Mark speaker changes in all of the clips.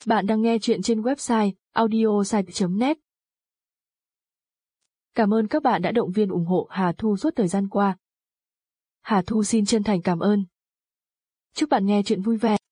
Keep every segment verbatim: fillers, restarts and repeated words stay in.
Speaker 1: Bạn đang nghe chuyện trên website audiosite chấm net. Cảm ơn các bạn đã động viên ủng hộ Hà Thu suốt thời gian qua. Hà Thu xin chân thành cảm ơn. Chúc bạn nghe chuyện vui vẻ.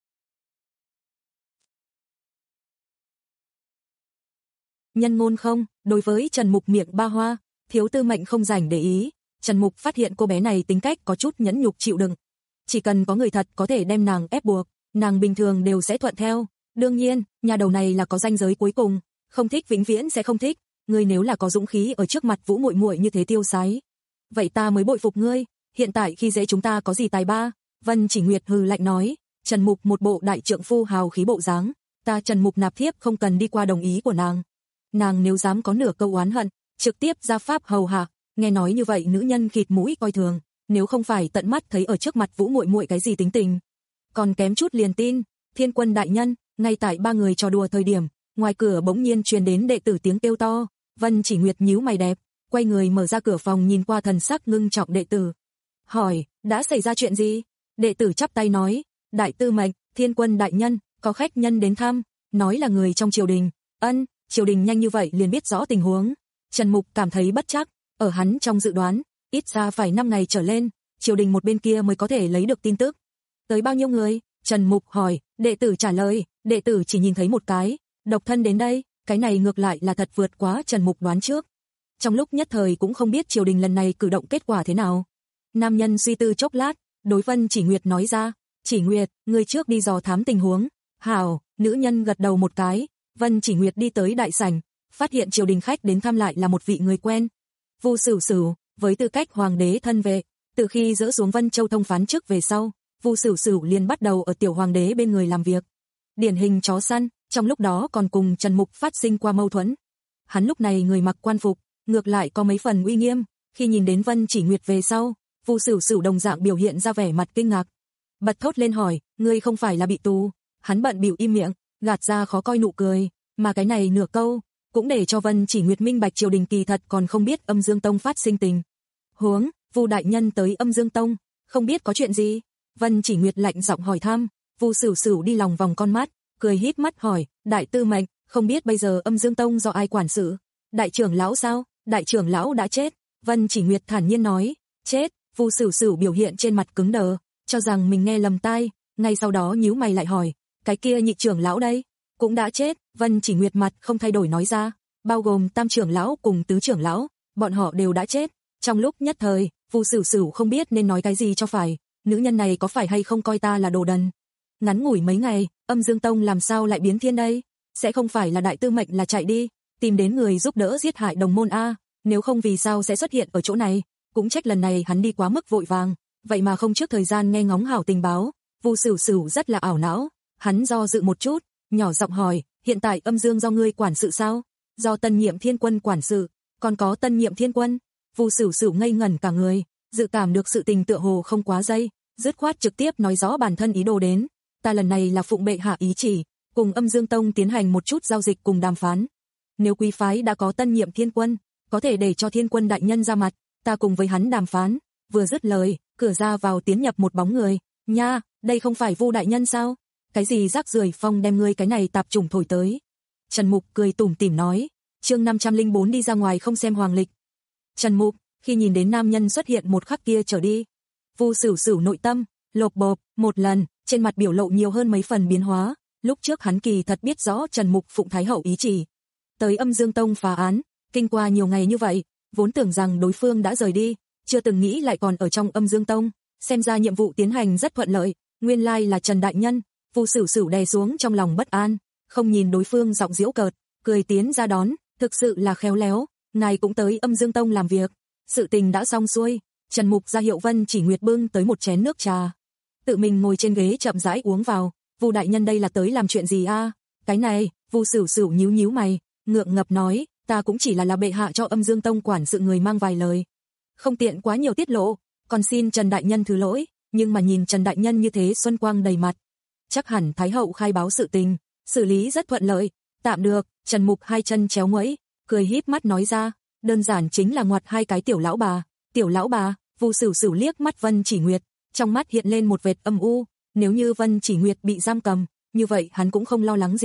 Speaker 2: Nhân ngôn không, đối với Trần Mục miệng ba hoa, Thiếu Tư Mệnh không rảnh để ý. Trần Mục phát hiện cô bé này tính cách có chút nhẫn nhục chịu đựng. Chỉ cần có người thật có thể đem nàng ép buộc, nàng bình thường đều sẽ thuận theo. Đương nhiên, nhà đầu này là có ranh giới cuối cùng, không thích vĩnh viễn sẽ không thích. Ngươi nếu là có dũng khí ở trước mặt Vũ muội muội như thế tiêu sái, vậy ta mới bội phục ngươi. Hiện tại khi dễ chúng ta có gì tài ba? Vân Chỉ Nguyệt hừ lạnh nói. Trần Mục một bộ đại trượng phu hào khí bộ dáng, ta Trần Mục nạp thiếp không cần đi qua đồng ý của nàng. Nàng nếu dám có nửa câu oán hận, trực tiếp ra pháp hầu hạ. Nghe nói như vậy nữ nhân khịt mũi coi thường, nếu không phải tận mắt thấy ở trước mặt Vũ muội muội cái gì tính tình, còn kém chút liền tin. Thiên Quân đại nhân. Ngay tại ba người trò đùa thời điểm, ngoài cửa bỗng nhiên truyền đến đệ tử tiếng kêu to. Vân Chỉ Nguyệt nhíu mày đẹp, quay người mở ra cửa phòng nhìn qua thần sắc ngưng trọng đệ tử. Hỏi, đã xảy ra chuyện gì? Đệ tử chắp tay nói, Đại Tư Mệnh, Thiên Quân đại nhân, có khách nhân đến thăm, nói là người trong triều đình. Ân, triều đình nhanh như vậy liền biết rõ tình huống. Trần Mục cảm thấy bất chắc, ở hắn trong dự đoán, ít ra phải năm ngày trở lên, triều đình một bên kia mới có thể lấy được tin tức. Tới bao nhiêu người? Trần Mục hỏi, đệ tử trả lời, đệ tử chỉ nhìn thấy một cái, độc thân đến đây, cái này ngược lại là thật vượt quá Trần Mục đoán trước. Trong lúc nhất thời cũng không biết triều đình lần này cử động kết quả thế nào. Nam nhân suy tư chốc lát, đối Vân Chỉ Nguyệt nói ra, Chỉ Nguyệt, ngươi trước đi dò thám tình huống. Hảo, nữ nhân gật đầu một cái. Vân Chỉ Nguyệt đi tới đại sảnh, phát hiện triều đình khách đến thăm lại là một vị người quen. Vu Sửu Sửu, với tư cách hoàng đế thân vệ, từ khi dỡ xuống Vân Châu thông phán chức về sau, Vu Sửu Sửu liền bắt đầu ở tiểu hoàng đế bên người làm việc. Điển hình chó săn, trong lúc đó còn cùng Trần Mục phát sinh qua mâu thuẫn. Hắn lúc này người mặc quan phục, ngược lại có mấy phần uy nghiêm, khi nhìn đến Vân Chỉ Nguyệt về sau, Vu Sửu Sửu đồng dạng biểu hiện ra vẻ mặt kinh ngạc. Bật thốt lên hỏi, ngươi không phải là bị tù? Hắn bận bịu im miệng, gạt ra khó coi nụ cười, mà cái này nửa câu cũng để cho Vân Chỉ Nguyệt minh bạch triều đình kỳ thật còn không biết Âm Dương Tông phát sinh tình huống. Vu đại nhân tới Âm Dương Tông, không biết có chuyện gì? Vân Chỉ Nguyệt lạnh giọng hỏi thăm. Vu Sửu Sửu đi lòng vòng con mắt, cười híp mắt hỏi, Đại Tư Mệnh, không biết bây giờ Âm Dương Tông do ai quản sự? Đại trưởng lão sao? Đại trưởng lão đã chết. Vân Chỉ Nguyệt thản nhiên nói, chết. Vu Sửu Sửu biểu hiện trên mặt cứng đờ, cho rằng mình nghe lầm tai, ngay sau đó nhíu mày lại hỏi, cái kia nhị trưởng lão đây, cũng đã chết. Vân Chỉ Nguyệt mặt không thay đổi nói ra, bao gồm tam trưởng lão cùng tứ trưởng lão, bọn họ đều đã chết. Trong lúc nhất thời, Vu Sửu Sửu không biết nên nói cái gì cho phải, nữ nhân này có phải hay không coi ta là đồ đần. Ngắn ngủi mấy ngày, Âm Dương Tông làm sao lại biến thiên đây? Sẽ không phải là Đại Tư Mệnh là chạy đi, tìm đến người giúp đỡ giết hại đồng môn a, nếu không vì sao sẽ xuất hiện ở chỗ này? Cũng trách lần này hắn đi quá mức vội vàng, vậy mà không trước thời gian nghe ngóng hảo tình báo. Vu Sửu Sửu rất là ảo não, hắn do dự một chút, nhỏ giọng hỏi, hiện tại Âm Dương do ngươi quản sự sao? Do Tân Nhiệm Thiên Quân quản sự, còn có Tân Nhiệm Thiên Quân? Vu Sửu Sửu ngây ngẩn cả người, dự cảm được sự tình tựa hồ không quá dây, dứt khoát trực tiếp nói rõ bản thân ý đồ đến. Ta lần này là phụng bệ hạ ý chỉ, cùng Âm Dương Tông tiến hành một chút giao dịch cùng đàm phán. Nếu quý phái đã có Tân Nhiệm Thiên Quân, có thể để cho Thiên Quân đại nhân ra mặt, ta cùng với hắn đàm phán. Vừa dứt lời, cửa ra vào tiến nhập một bóng người. Nha, đây không phải Vu đại nhân sao? Cái gì rác rưởi phong đem ngươi cái này tạp chủng thổi tới? Trần Mục cười tủm tỉm nói. Chương năm trăm lẻ bốn đi ra ngoài không xem hoàng lịch. Trần Mục, khi nhìn đến nam nhân xuất hiện một khắc kia trở đi, Vu Sửu Sửu nội tâm lộp bộp một lần, trên mặt biểu lộ nhiều hơn mấy phần biến hóa. Lúc trước hắn kỳ thật biết rõ Trần Mục phụng Thái hậu ý chỉ tới Âm Dương Tông phá án, kinh qua nhiều ngày như vậy, vốn tưởng rằng đối phương đã rời đi, chưa từng nghĩ lại còn ở trong Âm Dương Tông, xem ra nhiệm vụ tiến hành rất thuận lợi, nguyên lai là Trần đại nhân. Vu Sửu Sửu đè xuống trong lòng bất an, không nhìn đối phương giọng giễu cợt, cười tiến ra đón, thực sự là khéo léo, ngài cũng tới Âm Dương Tông làm việc. Sự tình đã xong xuôi, Trần Mục ra hiệu Vân Chỉ Nguyệt bưng tới một chén nước trà, tự mình ngồi trên ghế chậm rãi uống vào. Vu đại nhân đây là tới làm chuyện gì a? À? Cái này, Vu Sửu Sửu nhíu nhíu mày, ngượng ngập nói, ta cũng chỉ là là bệ hạ cho Âm Dương Tông quản sự người mang vài lời, không tiện quá nhiều tiết lộ, còn xin Trần đại nhân thứ lỗi. Nhưng mà nhìn Trần đại nhân như thế xuân quang đầy mặt, chắc hẳn Thái hậu khai báo sự tình, xử lý rất thuận lợi. Tạm được. Trần Mục hai chân chéo nguẫy, cười híp mắt nói ra, đơn giản chính là ngoặt hai cái tiểu lão bà. Tiểu lão bà? Vu Sửu Sửu liếc mắt Vân Chỉ Nguyệt, trong mắt hiện lên một vệt âm u. Nếu như Vân Chỉ Nguyệt bị giam cầm, như vậy hắn cũng không lo lắng gì,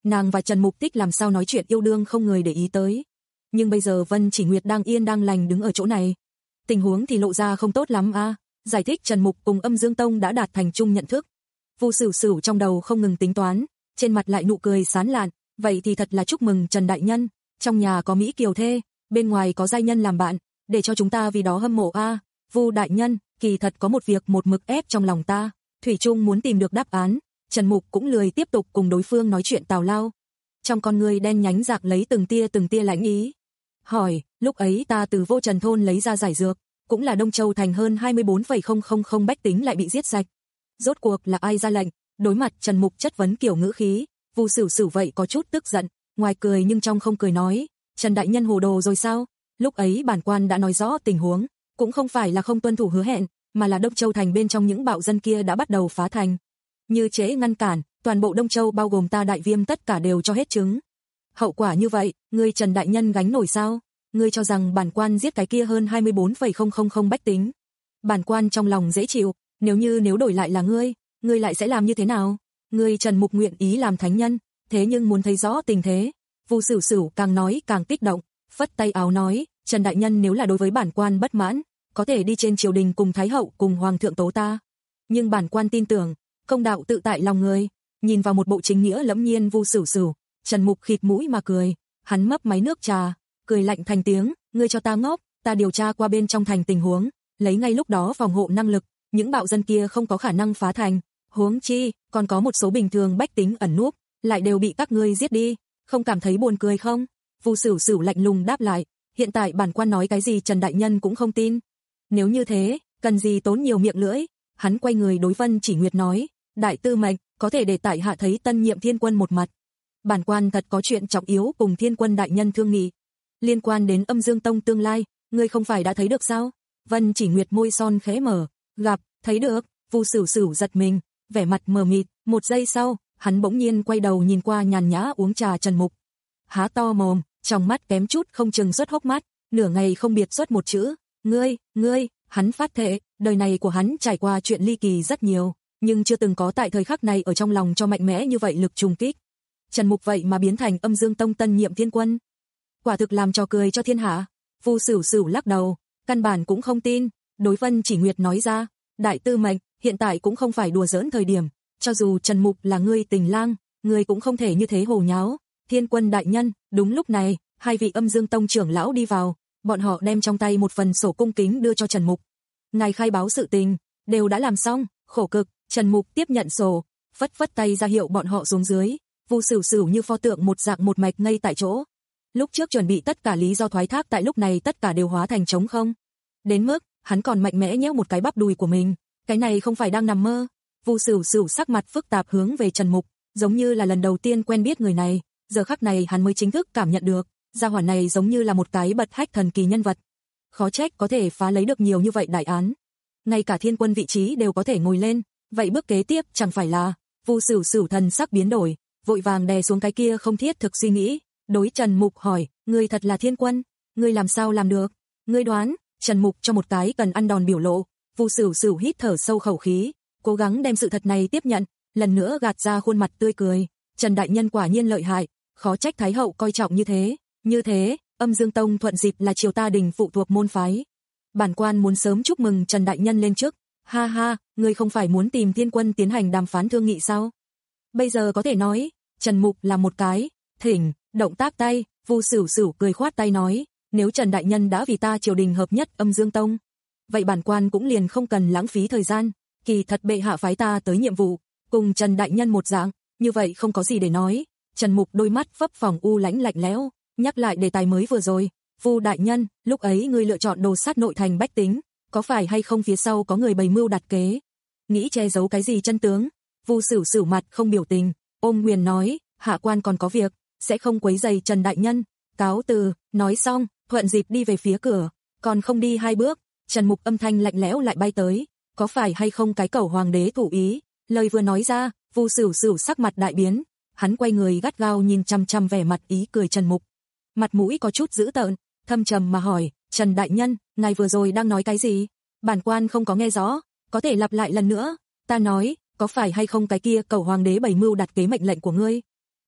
Speaker 2: nàng và Trần Mục Tích làm sao nói chuyện yêu đương không người để ý tới. Nhưng bây giờ Vân Chỉ Nguyệt đang yên đang lành đứng ở chỗ này. Tình huống thì lộ ra không tốt lắm a. À. Giải thích Trần Mục cùng Âm Dương Tông đã đạt thành chung nhận thức. Vu Sửu Sửu trong đầu không ngừng tính toán, trên mặt lại nụ cười sán lạn, vậy thì thật là chúc mừng Trần đại nhân, trong nhà có mỹ kiều thê, bên ngoài có giai nhân làm bạn, để cho chúng ta vì đó hâm mộ a. À. Vu đại nhân, kỳ thật có một việc một mực ép trong lòng ta, thủy chung muốn tìm được đáp án. Trần Mục cũng lười tiếp tục cùng đối phương nói chuyện tào lao. Trong con người đen nhánh rạc lấy từng tia từng tia lãnh ý. Hỏi, lúc ấy ta từ Vô Trần thôn lấy ra giải dược, cũng là Đông Châu thành hơn hai mươi bốn phẩy không không không bách tính lại bị giết sạch. Rốt cuộc là ai ra lệnh? Đối mặt Trần Mục chất vấn kiểu ngữ khí, Vu Sửu Sửu vậy có chút tức giận, ngoài cười nhưng trong không cười nói, Trần đại nhân hồ đồ rồi sao? Lúc ấy bản quan đã nói rõ tình huống, cũng không phải là không tuân thủ hứa hẹn, mà là Đông Châu thành bên trong những bạo dân kia đã bắt đầu phá thành. Như trễ ngăn cản, toàn bộ Đông Châu bao gồm ta Đại Viêm tất cả đều cho hết trứng. Hậu quả như vậy, ngươi Trần đại nhân gánh nổi sao? Ngươi cho rằng bản quan giết cái kia hơn hai mươi bốn phẩy không không không bách tính. Bản quan trong lòng dễ chịu, nếu như nếu đổi lại là ngươi, ngươi lại sẽ làm như thế nào? Ngươi Trần Mục nguyện ý làm thánh nhân, thế nhưng muốn thấy rõ tình thế. Vu Sửu Sửu càng nói càng kích động, phất tay áo nói, Trần đại nhân nếu là đối với bản quan bất mãn, có thể đi trên triều đình cùng thái hậu cùng hoàng thượng tố ta. Nhưng bản quan tin tưởng, công đạo tự tại lòng người. Nhìn vào một bộ chính nghĩa lẫm nhiên Vu Sửu Sửu, Trần Mục khịt mũi mà cười, hắn mấp máy nước trà, cười lạnh thành tiếng, ngươi cho ta ngốc, ta điều tra qua bên trong thành tình huống, lấy ngay lúc đó phòng hộ năng lực, những bạo dân kia không có khả năng phá thành, huống chi, còn có một số bình thường bách tính ẩn núp, lại đều bị các ngươi giết đi, không cảm thấy buồn cười không? Vu Sửu Sửu lạnh lùng đáp lại, hiện tại bản quan nói cái gì Trần đại nhân cũng không tin. Nếu như thế, cần gì tốn nhiều miệng lưỡi? Hắn quay người đối Vân Chỉ Nguyệt nói, đại tư mệnh, có thể để tại hạ thấy tân nhiệm thiên quân một mặt. Bản quan thật có chuyện trọng yếu cùng thiên quân đại nhân thương nghị. Liên quan đến Âm Dương Tông tương lai, ngươi không phải đã thấy được sao? Vân Chỉ Nguyệt môi son khẽ mở, gặp, thấy được. Vu Sửu Sửu giật mình, vẻ mặt mờ mịt, một giây sau, hắn bỗng nhiên quay đầu nhìn qua nhàn nhã uống trà Trần Mục. Há to mồm, trong mắt kém chút không chừng xuất hốc mắt, nửa ngày không biệt xuất một chữ, ngươi, ngươi, hắn phát thệ, đời này của hắn trải qua chuyện ly kỳ rất nhiều, nhưng chưa từng có tại thời khắc này ở trong lòng cho mạnh mẽ như vậy lực trùng kích. Trần Mục vậy mà biến thành Âm Dương Tông tân nhiệm thiên quân. Quả thực làm trò cười cho thiên hạ. Vu Sửu Sửu lắc đầu, căn bản cũng không tin, đối Vân Chỉ Nguyệt nói ra, đại tư mệnh, hiện tại cũng không phải đùa giỡn thời điểm, cho dù Trần Mục là ngươi tình lang, ngươi cũng không thể như thế hồ nháo. Thiên quân đại nhân, đúng lúc này, hai vị Âm Dương Tông trưởng lão đi vào, bọn họ đem trong tay một phần sổ cung kính đưa cho Trần Mục. Ngài khai báo sự tình, đều đã làm xong, khổ cực. Trần Mục tiếp nhận sổ, phất phất tay ra hiệu bọn họ xuống dưới. Vu Sửu Sửu như pho tượng một dạng một mạch ngay tại chỗ. Lúc trước chuẩn bị tất cả lý do thoái thác tại lúc này tất cả đều hóa thành trống không. Đến mức, hắn còn mạnh mẽ nhéo một cái bắp đùi của mình, cái này không phải đang nằm mơ. Vu Sửu Sửu sắc mặt phức tạp hướng về Trần Mục, giống như là lần đầu tiên quen biết người này, giờ khắc này hắn mới chính thức cảm nhận được, gia hỏa này giống như là một cái bật hách thần kỳ nhân vật. Khó trách có thể phá lấy được nhiều như vậy đại án. Ngay cả thiên quân vị trí đều có thể ngồi lên, vậy bước kế tiếp chẳng phải là? Vu Sửu Sửu thần sắc biến đổi, vội vàng đè xuống cái kia không thiết thực suy nghĩ, đối Trần Mục hỏi, ngươi thật là thiên quân, ngươi làm sao làm được? Ngươi đoán? Trần Mục cho một cái cần ăn đòn biểu lộ. Vu Sửu Sửu hít thở sâu khẩu khí, cố gắng đem sự thật này tiếp nhận, lần nữa gạt ra khuôn mặt tươi cười, Trần đại nhân quả nhiên lợi hại, khó trách thái hậu coi trọng như thế. Như thế, Âm Dương Tông thuận dịp là triều ta đình phụ thuộc môn phái. Bản quan muốn sớm chúc mừng Trần đại nhân lên chức. Ha ha, ngươi không phải muốn tìm thiên quân tiến hành đàm phán thương nghị sao? Bây giờ có thể nói. Trần Mục là một cái thỉnh động tác tay. Vu Sửu Sửu cười khoát tay nói, nếu Trần đại nhân đã vì ta triều đình hợp nhất Âm Dương Tông, vậy bản quan cũng liền không cần lãng phí thời gian. Kỳ thật bệ hạ phái ta tới nhiệm vụ, cùng Trần đại nhân một dạng, như vậy không có gì để nói. Trần Mục đôi mắt phấp phồng u lãnh lạnh lẽo, nhắc lại đề tài mới vừa rồi. Vu đại nhân, lúc ấy ngươi lựa chọn đồ sát nội thành bách tính, có phải hay không phía sau có người bày mưu đặt kế, nghĩ che giấu cái gì chân tướng? Vu Sửu Sửu mặt không biểu tình, ôm quyền nói, hạ quan còn có việc, sẽ không quấy rầy Trần đại nhân, cáo từ. Nói xong, thuận dịp đi về phía cửa, còn không đi hai bước, Trần Mục âm thanh lạnh lẽo lại bay tới, có phải hay không cái cẩu hoàng đế thủ ý? Lời vừa nói ra, Vu Sửu Sửu sắc mặt đại biến, hắn quay người gắt gao nhìn chăm chăm vẻ mặt ý cười Trần Mục, mặt mũi có chút dữ tợn, thâm trầm mà hỏi, Trần đại nhân, ngài vừa rồi đang nói cái gì? Bản quan không có nghe rõ, có thể lặp lại lần nữa. Ta nói, có phải hay không cái kia cẩu hoàng đế bày mưu đặt kế mệnh lệnh của ngươi?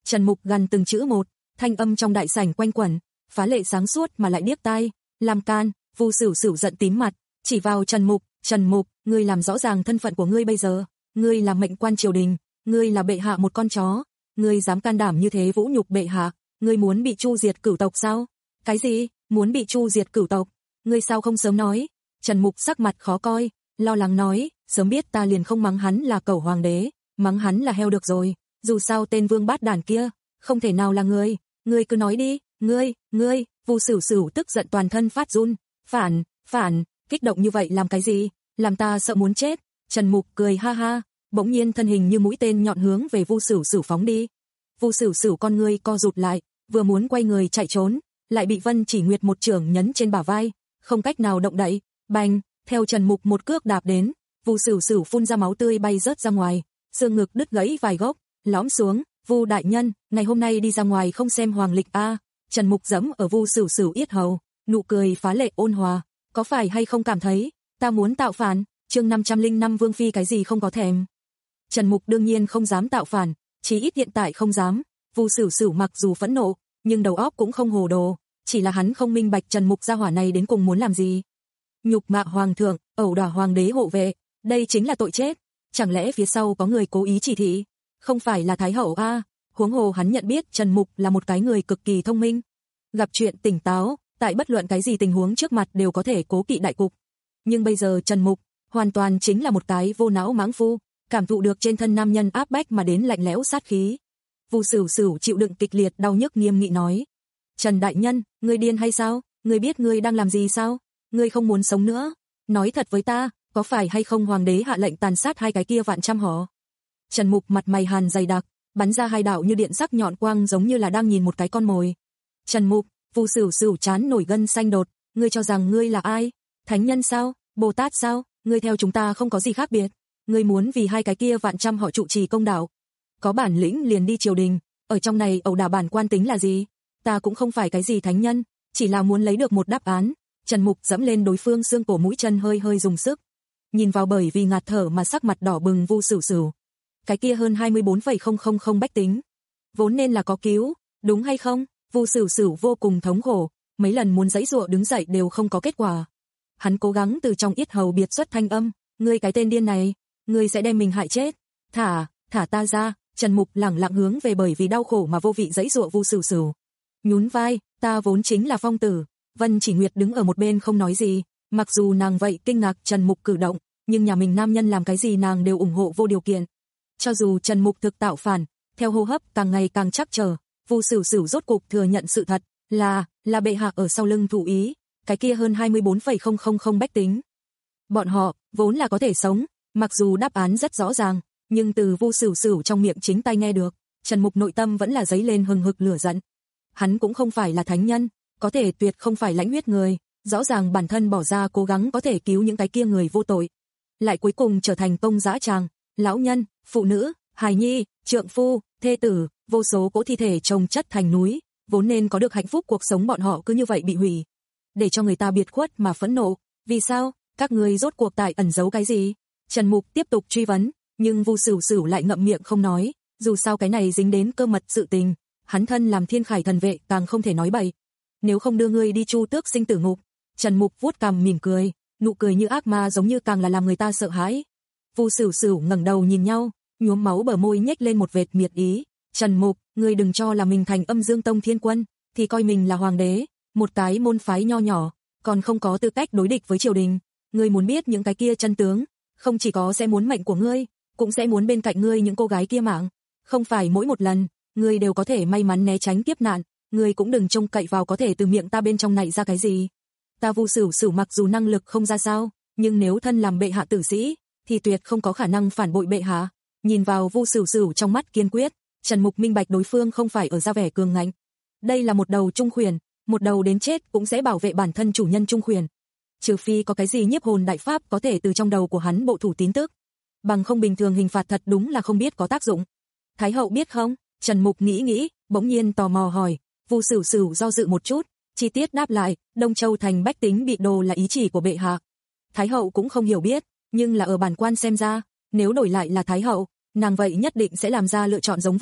Speaker 2: Trần Mục gằn từng chữ một, thanh âm trong đại sảnh quanh quẩn, phá lệ sáng suốt mà lại điếc tai. Làm can, Vu Sửu Sửu giận tím mặt, chỉ vào Trần Mục, Trần Mục, ngươi làm rõ ràng thân phận của ngươi bây giờ, ngươi là mệnh quan triều đình, ngươi là bệ hạ một con chó, ngươi dám can đảm như thế vũ nhục bệ hạ, ngươi muốn bị chu diệt cửu tộc sao? Cái gì? Muốn bị chu diệt cửu tộc? Ngươi sao không sớm nói? Trần Mục sắc mặt khó coi, lo lắng nói, sớm biết ta liền không mắng hắn là cẩu hoàng đế, mắng hắn là heo được rồi, dù sao tên vương bát đản kia, không thể nào là ngươi, ngươi cứ nói đi, ngươi, ngươi, Vu Sửu Sửu tức giận toàn thân phát run, phản, phản, kích động như vậy làm cái gì, làm ta sợ muốn chết. Trần Mục cười ha ha, bỗng nhiên thân hình như mũi tên nhọn hướng về Vu Sửu Sửu phóng đi. Vu Sửu Sửu con ngươi co rụt lại, vừa muốn quay người chạy trốn, lại bị Vân Chỉ Nguyệt một chưởng nhấn trên bả vai, không cách nào động đậy. Bành, theo Trần Mục một cước đạp đến, Vu Sửu Sửu phun ra máu tươi bay rớt ra ngoài, xương ngực đứt gãy vài gốc, lõm xuống. Vu đại nhân, ngày hôm nay đi ra ngoài không xem hoàng lịch a? Trần Mục giẫm ở Vu Sửu Sửu yết hầu, nụ cười phá lệ ôn hòa, có phải hay không cảm thấy ta muốn tạo phản? Chương năm trăm lẻ năm Vương phi cái gì không có thèm. Trần Mục đương nhiên không dám tạo phản, chí ít hiện tại không dám. Vu Sửu Sửu mặc dù phẫn nộ, nhưng đầu óc cũng không hồ đồ, chỉ là hắn không minh bạch Trần Mục gia hỏa này đến cùng muốn làm gì. Nhục mạ hoàng thượng, ẩu đả hoàng đế hộ vệ, đây chính là tội chết. Chẳng lẽ phía sau có người cố ý chỉ thị? Không phải là thái hậu a? Huống hồ hắn nhận biết Trần Mục là một cái người cực kỳ thông minh, gặp chuyện tỉnh táo, tại bất luận cái gì tình huống trước mặt đều có thể cố kỵ đại cục. Nhưng bây giờ Trần Mục hoàn toàn chính là một cái vô não mãng phu, cảm thụ được trên thân nam nhân áp bách mà đến lạnh lẽo sát khí. Vu Sửu Sửu chịu đựng kịch liệt đau nhức nghiêm nghị nói: "Trần đại nhân, ngươi điên hay sao? Ngươi biết ngươi đang làm gì sao? Ngươi không muốn sống nữa, nói thật với ta, có phải hay không hoàng đế hạ lệnh tàn sát hai cái kia vạn trăm họ?" Trần Mục mặt mày hàn dày đặc, bắn ra hai đạo như điện sắc nhọn quang giống như là đang nhìn một cái con mồi. "Trần Mục." Vu Sửu Sửu chán nổi gân xanh đột, "Ngươi cho rằng ngươi là ai? Thánh nhân sao? Bồ Tát sao? Ngươi theo chúng ta không có gì khác biệt. Ngươi muốn vì hai cái kia vạn trăm họ trụ trì công đạo. Có bản lĩnh liền đi triều đình, ở trong này ẩu đả bản quan tính là gì? Ta cũng không phải cái gì thánh nhân, chỉ là muốn lấy được một đáp án." Trần Mục dẫm lên đối phương xương cổ mũi chân hơi hơi dùng sức. Nhìn vào bởi vì ngạt thở mà sắc mặt đỏ bừng Vu Sửu Sửu. Cái kia hơn hai mươi bốn phẩy không không không bách tính, vốn nên là có cứu, đúng hay không? Vu Sửu Sửu vô cùng thống khổ, mấy lần muốn giãy giụa đứng dậy đều không có kết quả. Hắn cố gắng từ trong yết hầu biệt xuất thanh âm, "Ngươi cái tên điên này, ngươi sẽ đem mình hại chết. Thả, thả ta ra." Trần Mục lẳng lặng hướng về bởi vì đau khổ mà vô vị giãy giụa Vu Sửu Sửu. Nhún vai, "Ta vốn chính là phong tử." Vân Chỉ Nguyệt đứng ở một bên không nói gì, mặc dù nàng vậy kinh ngạc Trần Mục cử động, nhưng nhà mình nam nhân làm cái gì nàng đều ủng hộ vô điều kiện. Cho dù Trần Mục thực tạo phản, theo hô hấp càng ngày càng chắc chờ, Vu Sửu Sửu rốt cục thừa nhận sự thật, là là bệ hạ ở sau lưng thủ ý, cái kia hơn hai mươi bốn phẩy không không không bách tính. Bọn họ vốn là có thể sống, mặc dù đáp án rất rõ ràng, nhưng từ Vu Sửu Sửu trong miệng chính tai nghe được, Trần Mục nội tâm vẫn là dấy lên hừng hực lửa giận. Hắn cũng không phải là thánh nhân, có thể tuyệt không phải lãnh huyết người, rõ ràng bản thân bỏ ra cố gắng có thể cứu những cái kia người vô tội, lại cuối cùng trở thành công dã tràng, lão nhân, phụ nữ, hài nhi, trượng phu, thê tử, vô số cỗ thi thể chồng chất thành núi, vốn nên có được hạnh phúc cuộc sống bọn họ cứ như vậy bị hủy. Để cho người ta biệt khuất mà phẫn nộ, vì sao? Các ngươi rốt cuộc tại ẩn giấu cái gì? Trần Mục tiếp tục truy vấn, nhưng Vu Sửu Sửu lại ngậm miệng không nói, dù sao cái này dính đến cơ mật sự tình, hắn thân làm Thiên Khải thần vệ càng không thể nói bậy. Nếu không đưa ngươi đi chu tước sinh tử ngục. Trần Mục vuốt cằm mỉm cười, nụ cười như ác ma giống như càng là làm người ta sợ hãi. Vu Sửu Sửu ngẩng đầu nhìn nhau, nhuốm máu bờ môi nhếch lên một vệt miệt ý. "Trần Mục, ngươi đừng cho là mình thành Âm Dương Tông thiên quân, thì coi mình là hoàng đế, một cái môn phái nho nhỏ, còn không có tư cách đối địch với triều đình. Ngươi muốn biết những cái kia chân tướng, không chỉ có sẽ muốn mệnh của ngươi, cũng sẽ muốn bên cạnh ngươi những cô gái kia mạng. Không phải mỗi một lần, ngươi đều có thể may mắn né tránh kiếp nạn, ngươi cũng đừng trông cậy vào có thể từ miệng ta bên trong này ra cái gì. Ta Vu Sửu Sửu mặc dù năng lực không ra sao, nhưng nếu thân làm bệ hạ tử sĩ, thì tuyệt không có khả năng phản bội bệ hạ." Nhìn vào Vu Sửu Sửu trong mắt kiên quyết, Trần Mục minh bạch đối phương không phải ở ra vẻ cường ngạnh. Đây là một đầu trung khuyển, một đầu đến chết cũng sẽ bảo vệ bản thân chủ nhân trung khuyển. Trừ phi có cái gì nhiếp hồn đại pháp có thể từ trong đầu của hắn bộ thủ tín tức, bằng không bình thường hình phạt thật đúng là không biết có tác dụng. Thái hậu biết không? Trần Mục nghĩ nghĩ, bỗng nhiên tò mò hỏi. Vu Sửu Sửu do dự một chút, chi tiết đáp lại, Đông Châu thành bách tính bị đồ là ý chỉ của bệ hạ. Thái hậu cũng không hiểu biết, nhưng là ở bản quan xem ra, nếu đổi lại là thái hậu, nàng vậy nhất định sẽ làm ra lựa chọn giống vậy.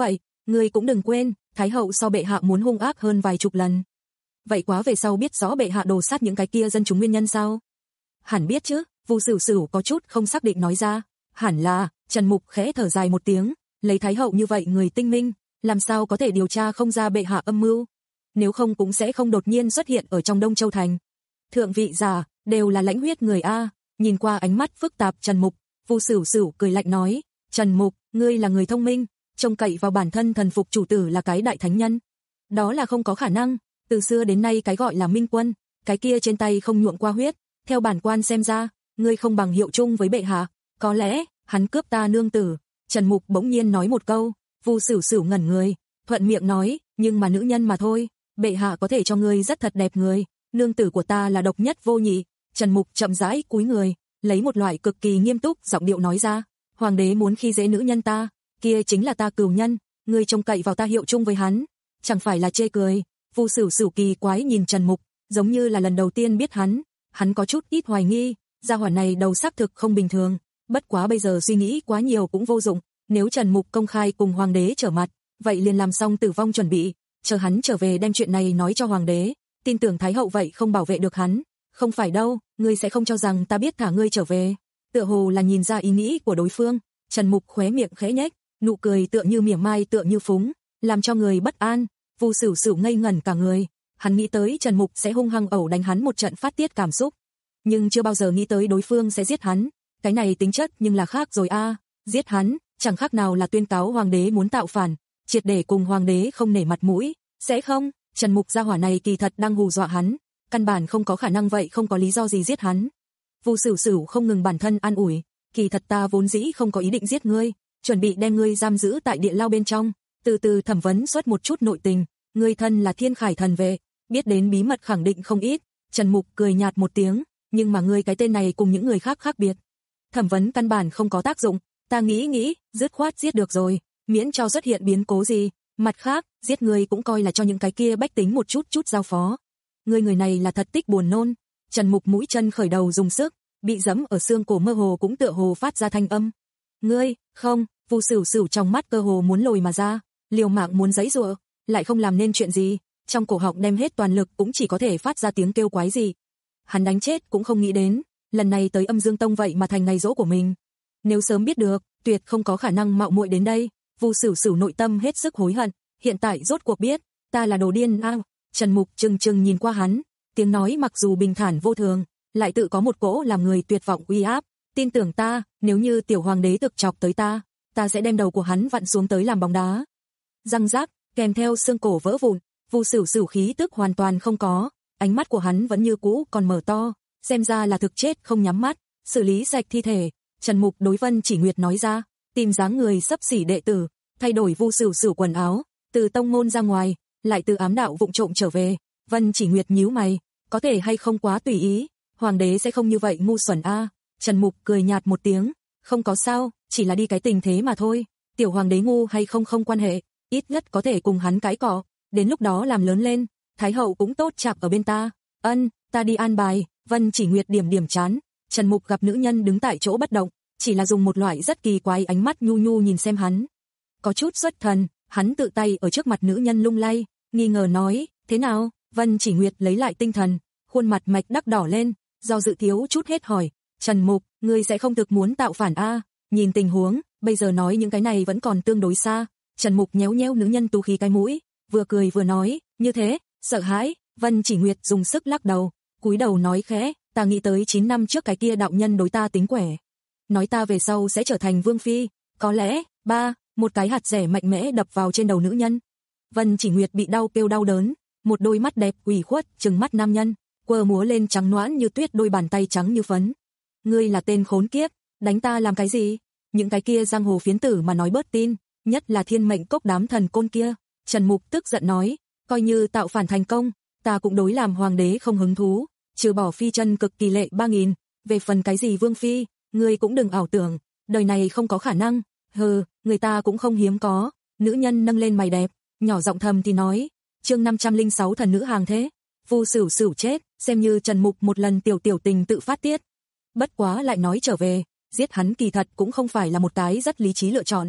Speaker 2: Ngươi cũng đừng quên, Thái hậu so bệ hạ muốn hung ác hơn vài chục lần. Vậy quá về sau biết rõ bệ hạ đồ sát những cái kia dân chúng nguyên nhân sao? Hẳn biết chứ, Vu Sửu Sửu có chút không xác định nói ra. Hẳn là, Trần Mục khẽ thở dài một tiếng, lấy Thái hậu như vậy người tinh minh, làm sao có thể điều tra không ra bệ hạ âm mưu? Nếu không cũng sẽ không đột nhiên xuất hiện ở trong Đông Châu thành. Thượng vị giả, đều là lãnh huyết người a. Nhìn qua ánh mắt phức tạp Trần Mục, Vu Sửu Sửu cười lạnh nói, Trần Mục, ngươi là người thông minh, trông cậy vào bản thân thần phục chủ tử là cái đại thánh nhân. Đó là không có khả năng, từ xưa đến nay cái gọi là minh quân, cái kia trên tay không nhuộm qua huyết, theo bản quan xem ra, ngươi không bằng hiệu chung với bệ hạ, có lẽ, hắn cướp ta nương tử. Trần Mục bỗng nhiên nói một câu, Vu Sửu Sửu ngẩn người, thuận miệng nói, nhưng mà nữ nhân mà thôi, bệ hạ có thể cho ngươi rất thật đẹp người, nương tử của ta là độc nhất vô nhị. Trần Mục chậm rãi cúi người, lấy một loại cực kỳ nghiêm túc giọng điệu nói ra, hoàng đế muốn khi dễ nữ nhân ta, kia chính là ta cừu nhân, ngươi trông cậy vào ta hiệu chung với hắn, chẳng phải là chê cười. Vu Sửu Sửu kỳ quái nhìn Trần Mục, giống như là lần đầu tiên biết hắn, hắn có chút ít hoài nghi, gia hỏa này đầu xác thực không bình thường, bất quá bây giờ suy nghĩ quá nhiều cũng vô dụng, nếu Trần Mục công khai cùng hoàng đế trở mặt, vậy liền làm xong tử vong chuẩn bị, chờ hắn trở về đem chuyện này nói cho hoàng đế, tin tưởng Thái hậu vậy không bảo vệ được hắn. Không phải đâu, ngươi sẽ không cho rằng ta biết thả ngươi trở về. Tựa hồ là nhìn ra ý nghĩ của đối phương, Trần Mục khóe miệng khẽ nhếch, nụ cười tựa như mỉa mai tựa như phúng, làm cho người bất an. Vu Sửu Sửu ngây ngẩn cả người, hắn nghĩ tới Trần Mục sẽ hung hăng ẩu đánh hắn một trận phát tiết cảm xúc, nhưng chưa bao giờ nghĩ tới đối phương sẽ giết hắn, cái này tính chất nhưng là khác rồi a, à. Giết hắn, chẳng khác nào là tuyên cáo hoàng đế muốn tạo phản, triệt để cùng hoàng đế không nể mặt mũi, sẽ không, Trần Mục gia hỏa này kỳ thật đang hù dọa hắn, căn bản không có khả năng vậy không có lý do gì giết hắn. Vu Sửu Sửu không ngừng bản thân an ủi, kỳ thật ta vốn dĩ không có ý định giết ngươi, chuẩn bị đem ngươi giam giữ tại địa lao bên trong, từ từ thẩm vấn suốt một chút nội tình, ngươi thân là Thiên Khải thần vệ, biết đến bí mật khẳng định không ít. Trần Mục cười nhạt một tiếng, nhưng mà ngươi cái tên này cùng những người khác khác biệt. Thẩm vấn căn bản không có tác dụng, ta nghĩ nghĩ, dứt khoát giết được rồi, miễn cho xuất hiện biến cố gì, mặt khác, giết ngươi cũng coi là cho những cái kia bách tính một chút chút giao phó. Ngươi người này là thật tích buồn nôn. Trần Mục mũi chân khởi đầu dùng sức, bị giẫm ở xương cổ mơ hồ cũng tựa hồ phát ra thanh âm. Ngươi, không, Vu Sửu Sửu trong mắt cơ hồ muốn lồi mà ra, liều mạng muốn giãy giụa, lại không làm nên chuyện gì, trong cổ họng đem hết toàn lực cũng chỉ có thể phát ra tiếng kêu quái gì. Hắn đánh chết cũng không nghĩ đến, lần này tới Âm Dương Tông vậy mà thành ngày giỗ của mình. Nếu sớm biết được, tuyệt không có khả năng mạo muội đến đây. Vu Sửu Sửu nội tâm hết sức hối hận, hiện tại rốt cuộc biết, ta là đồ điên a. Trần Mục trừng trừng nhìn qua hắn, tiếng nói mặc dù bình thản vô thường, lại tự có một cỗ làm người tuyệt vọng uy áp, tin tưởng ta, nếu như tiểu hoàng đế thực chọc tới ta, ta sẽ đem đầu của hắn vặn xuống tới làm bóng đá. Răng rác, kèm theo xương cổ vỡ vụn, Vu Sửu Sửu khí tức hoàn toàn không có, ánh mắt của hắn vẫn như cũ còn mở to, xem ra là thực chết không nhắm mắt, xử lý sạch thi thể. Trần Mục đối Vân Chỉ Nguyệt nói ra, tìm dáng người sấp xỉ đệ tử, thay đổi Vu Sửu Sửu quần áo, từ tông môn ra ngoài, lại từ ám đạo vụng trộm trở về. Vân Chỉ Nguyệt nhíu mày, có thể hay không quá tùy ý, hoàng đế sẽ không như vậy ngu xuẩn a. À. Trần Mục cười nhạt một tiếng, không có sao, chỉ là đi cái tình thế mà thôi, tiểu hoàng đế ngu hay không không quan hệ, ít nhất có thể cùng hắn cãi cọ, đến lúc đó làm lớn lên, thái hậu cũng tốt chạp ở bên ta. Ân, ta đi an bài. Vân Chỉ Nguyệt điểm điểm chán. Trần Mục gặp nữ nhân đứng tại chỗ bất động, chỉ là dùng một loại rất kỳ quái ánh mắt nhu nhu nhìn xem hắn. Có chút xuất thần, hắn tự tay ở trước mặt nữ nhân lung lay, nghi ngờ nói, thế nào? Vân Chỉ Nguyệt lấy lại tinh thần, khuôn mặt mạch đắc đỏ lên, do dự thiếu chút hết hỏi, Trần Mục, ngươi sẽ không thực muốn tạo phản a? À? Nhìn tình huống, bây giờ nói những cái này vẫn còn tương đối xa. Trần Mục nhéo nhéo nữ nhân tú khí cái mũi, vừa cười vừa nói, như thế, sợ hãi. Vân Chỉ Nguyệt dùng sức lắc đầu, cúi đầu nói khẽ, ta nghĩ tới chín năm trước cái kia đạo nhân đối ta tính quẻ, nói ta về sau sẽ trở thành vương phi, có lẽ, ba, một cái hạt rẻ mạnh mẽ đập vào trên đầu nữ nhân. Vân Chỉ Nguyệt bị đau kêu đau đớn, một đôi mắt đẹp ủy khuất trừng mắt nam nhân, quơ múa lên trắng nõn như tuyết đôi bàn tay trắng như phấn. Ngươi là tên khốn kiếp, đánh ta làm cái gì? Những cái kia giang hồ phiến tử mà nói bớt tin, nhất là Thiên Mệnh Cốc đám thần côn kia. Trần Mục tức giận nói, coi như tạo phản thành công, ta cũng đối làm hoàng đế không hứng thú, trừ bỏ phi chân cực kỳ lệ ba nghìn, về phần cái gì vương phi, ngươi cũng đừng ảo tưởng, đời này không có khả năng. Hừ, người ta cũng không hiếm có. Nữ nhân nâng lên mày đẹp, nhỏ giọng thầm thì nói, chương năm trăm lẻ sáu thần nữ hàng thế. Vu Sửu Sửu chết, xem như Trần Mục một lần tiểu tiểu tình tự phát tiết. Bất quá lại nói trở về, giết hắn kỳ thật cũng không phải là một cái rất lý trí lựa chọn.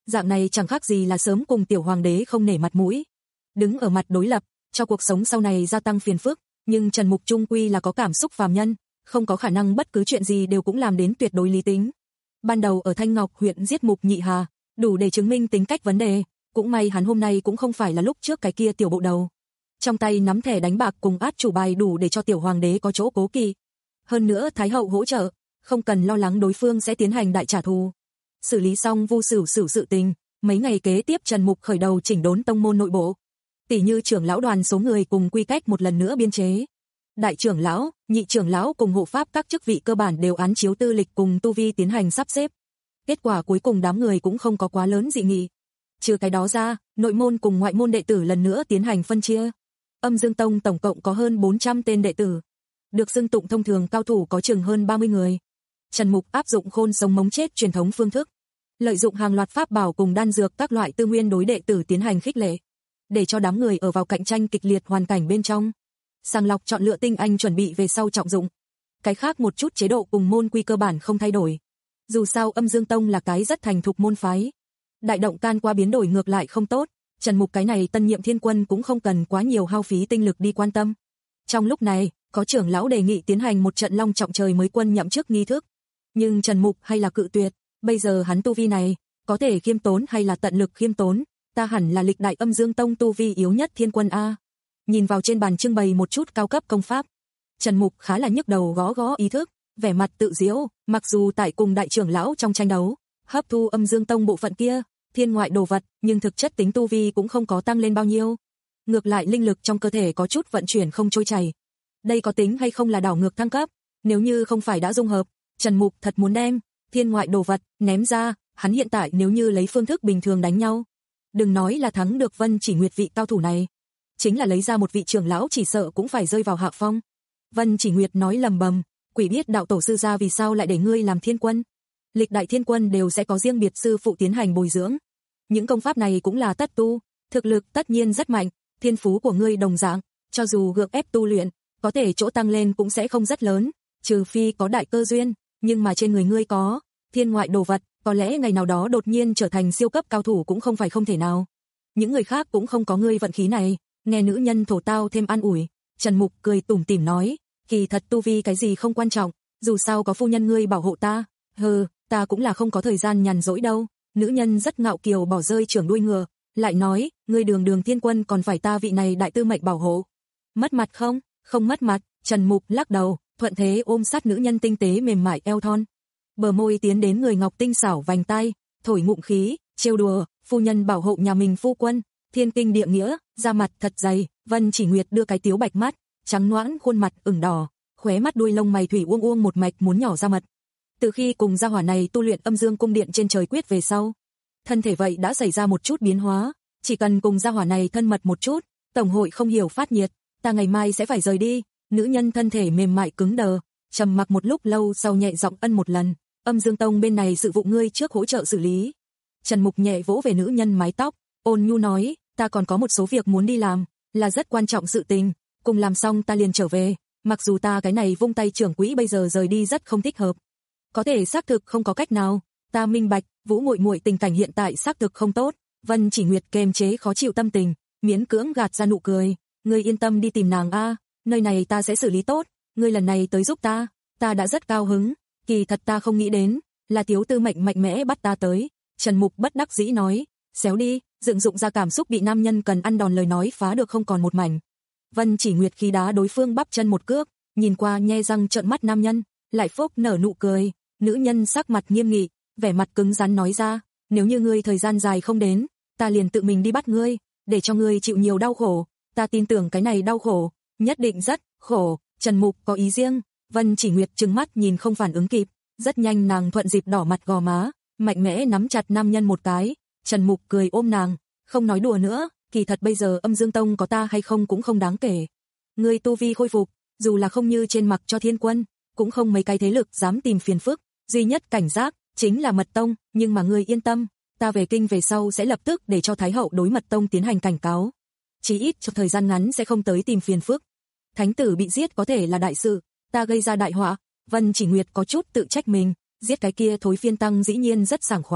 Speaker 2: Dạng này chẳng khác gì là sớm cùng tiểu hoàng đế không nể mặt mũi. Đứng ở mặt đối lập, cho cuộc sống sau này gia tăng phiền phức, nhưng Trần Mục trung quy là có cảm xúc phàm nhân, không có khả năng bất cứ chuyện gì đều cũng làm đến tuyệt đối lý tính. Ban đầu ở Thanh Ngọc huyện giết Mục Nhị Hà, đủ để chứng minh tính cách vấn đề, cũng may hắn hôm nay cũng không phải là lúc trước cái kia tiểu bộ đầu. Trong tay nắm thẻ đánh bạc cùng át chủ bài đủ để cho tiểu hoàng đế có chỗ cố kỵ. Hơn nữa Thái hậu hỗ trợ, không cần lo lắng đối phương sẽ tiến hành đại trả thù. Xử lý xong Vu Sửu Sửu sự tình, mấy ngày kế tiếp Trần Mục khởi đầu chỉnh đốn tông môn nội bộ. Tỷ như trưởng lão đoàn số người cùng quy cách một lần nữa biên chế. Đại trưởng lão, nhị trưởng lão cùng hộ pháp các chức vị cơ bản đều án chiếu tư lịch cùng tu vi tiến hành sắp xếp. Kết quả cuối cùng đám người cũng không có quá lớn dị nghị. Trừ cái đó ra, nội môn cùng ngoại môn đệ tử lần nữa tiến hành phân chia. Âm Dương Tông tổng cộng có hơn bốn trăm tên đệ tử. Được xưng tụng thông thường cao thủ có chừng hơn ba mươi người. Trần Mục áp dụng khôn sống mống chết truyền thống phương thức. Lợi dụng hàng loạt pháp bảo cùng đan dược các loại tư nguyên đối đệ tử tiến hành khích lệ. Để cho đám người ở vào cạnh tranh kịch liệt hoàn cảnh bên trong. Sàng lọc chọn lựa tinh anh chuẩn bị về sau trọng dụng. Cái khác một chút chế độ cùng môn quy cơ bản không thay đổi. Dù sao Âm Dương Tông là cái rất thành thục môn phái. Đại động can qua biến đổi ngược lại không tốt, Trần Mục cái này tân nhiệm thiên quân cũng không cần quá nhiều hao phí tinh lực đi quan tâm. Trong lúc này, có trưởng lão đề nghị tiến hành một trận long trọng trời mới quân nhậm chức nghi thức. Nhưng Trần Mục hay là cự tuyệt, bây giờ hắn tu vi này, có thể khiêm tốn hay là tận lực khiêm tốn, ta hẳn là lịch đại Âm Dương Tông tu vi yếu nhất thiên quân A. Nhìn vào trên bàn trưng bày một chút cao cấp công pháp, Trần Mục khá là nhức đầu gõ gõ ý thức, vẻ mặt tự diễu, mặc dù tại cùng đại trưởng lão trong tranh đấu, hấp thu Âm Dương Tông bộ phận kia, thiên ngoại đồ vật, nhưng thực chất tính tu vi cũng không có tăng lên bao nhiêu. Ngược lại linh lực trong cơ thể có chút vận chuyển không trôi chảy. Đây có tính hay không là đảo ngược thăng cấp? Nếu như không phải đã dung hợp, Trần Mục thật muốn đem thiên ngoại đồ vật ném ra, hắn hiện tại nếu như lấy phương thức bình thường đánh nhau, đừng nói là thắng được Vân Chỉ Nguyệt vị cao thủ này, chính là lấy ra một vị trưởng lão chỉ sợ cũng phải rơi vào hạ phong. Vân Chỉ Nguyệt nói lầm bầm, quỷ biết đạo tổ sư gia vì sao lại để ngươi làm thiên quân. Lịch đại thiên quân đều sẽ có riêng biệt sư phụ tiến hành bồi dưỡng. Những công pháp này cũng là tất tu, thực lực tất nhiên rất mạnh, thiên phú của ngươi đồng dạng, cho dù gượng ép tu luyện, có thể chỗ tăng lên cũng sẽ không rất lớn, trừ phi có đại cơ duyên, nhưng mà trên người ngươi có thiên ngoại đồ vật, có lẽ ngày nào đó đột nhiên trở thành siêu cấp cao thủ cũng không phải không thể nào. Những người khác cũng không có ngươi vận khí này. Nghe nữ nhân thổ tao thêm an ủi, Trần Mục cười tủm tỉm nói, kỳ thật tu vi cái gì không quan trọng, dù sao có phu nhân ngươi bảo hộ ta. Hừ, ta cũng là không có thời gian nhàn rỗi đâu. Nữ nhân rất ngạo kiều bỏ rơi trưởng đuôi ngựa, lại nói, ngươi đường đường thiên quân còn phải ta vị này đại tư mệnh bảo hộ. Mất mặt không? Không mất mặt. Trần Mục lắc đầu, thuận thế ôm sát nữ nhân tinh tế mềm mại eo thon. Bờ môi tiến đến người ngọc tinh xảo vành tai, thổi ngụm khí, trêu đùa, phu nhân bảo hộ nhà mình phu quân, thiên kinh địa nghĩa, da mặt thật dày. Vân Chỉ Nguyệt đưa cái tiếu bạch mắt, trắng noãn khuôn mặt ửng đỏ, khóe mắt đuôi lông mày thủy uông uông một mạch muốn nhỏ ra mật. Từ khi cùng gia hỏa này tu luyện Âm Dương cung điện trên trời quyết về sau, thân thể vậy đã xảy ra một chút biến hóa, chỉ cần cùng gia hỏa này thân mật một chút, tổng hội không hiểu phát nhiệt, ta ngày mai sẽ phải rời đi. Nữ nhân thân thể mềm mại cứng đờ, trầm mặc một lúc lâu sau nhẹ giọng ân một lần, Âm Dương Tông bên này sự vụ ngươi trước hỗ trợ xử lý. Trần Mục nhẹ vỗ về nữ nhân mái tóc, ôn nhu nói, ta còn có một số việc muốn đi làm, là rất quan trọng sự tình, cùng làm xong ta liền trở về, mặc dù ta cái này vung tay trưởng quỹ bây giờ rời đi rất không thích hợp. Có thể xác thực không có cách nào, ta minh bạch, Vũ muội muội tình cảnh hiện tại xác thực không tốt. Vân Chỉ Nguyệt kềm chế khó chịu tâm tình, miễn cưỡng gạt ra nụ cười, ngươi yên tâm đi tìm nàng a, nơi này ta sẽ xử lý tốt, ngươi lần này tới giúp ta, ta đã rất cao hứng, kỳ thật ta không nghĩ đến, là thiếu tư mệnh mạnh mẽ bắt ta tới. Trần Mục bất đắc dĩ nói, xéo đi, dựng dụng ra cảm xúc bị nam nhân cần ăn đòn lời nói phá được không còn một mảnh. Vân Chỉ Nguyệt khi đá đối phương bắp chân một cước, nhìn qua nhe răng trợn mắt nam nhân, lại phốc nở nụ cười, nữ nhân sắc mặt nghiêm nghị, vẻ mặt cứng rắn nói ra, nếu như ngươi thời gian dài không đến, ta liền tự mình đi bắt ngươi, để cho ngươi chịu nhiều đau khổ, ta tin tưởng cái này đau khổ, nhất định rất khổ. Trần Mục có ý riêng. Vân Chỉ Nguyệt trừng mắt nhìn không phản ứng kịp, rất nhanh nàng thuận dịp đỏ mặt gò má, mạnh mẽ nắm chặt nam nhân một cái. Trần Mục cười ôm nàng, không nói đùa nữa, kỳ thật bây giờ Âm Dương Tông có ta hay không cũng không đáng kể. Ngươi tu vi khôi phục, dù là không như trên mặc cho thiên quân, cũng không mấy cái thế lực dám tìm phiền phức, duy nhất cảnh giác chính là Mật Tông, nhưng mà ngươi yên tâm, ta về kinh về sau sẽ lập tức để cho Thái hậu đối Mật Tông tiến hành cảnh cáo. Chỉ ít trong thời gian ngắn sẽ không tới tìm phiền phức. Thánh tử bị giết có thể là đại sự, ta gây ra đại họa. Vân Chỉ Nguyệt có chút tự trách mình, giết cái kia thối phiên tăng dĩ nhiên rất sảng khoái,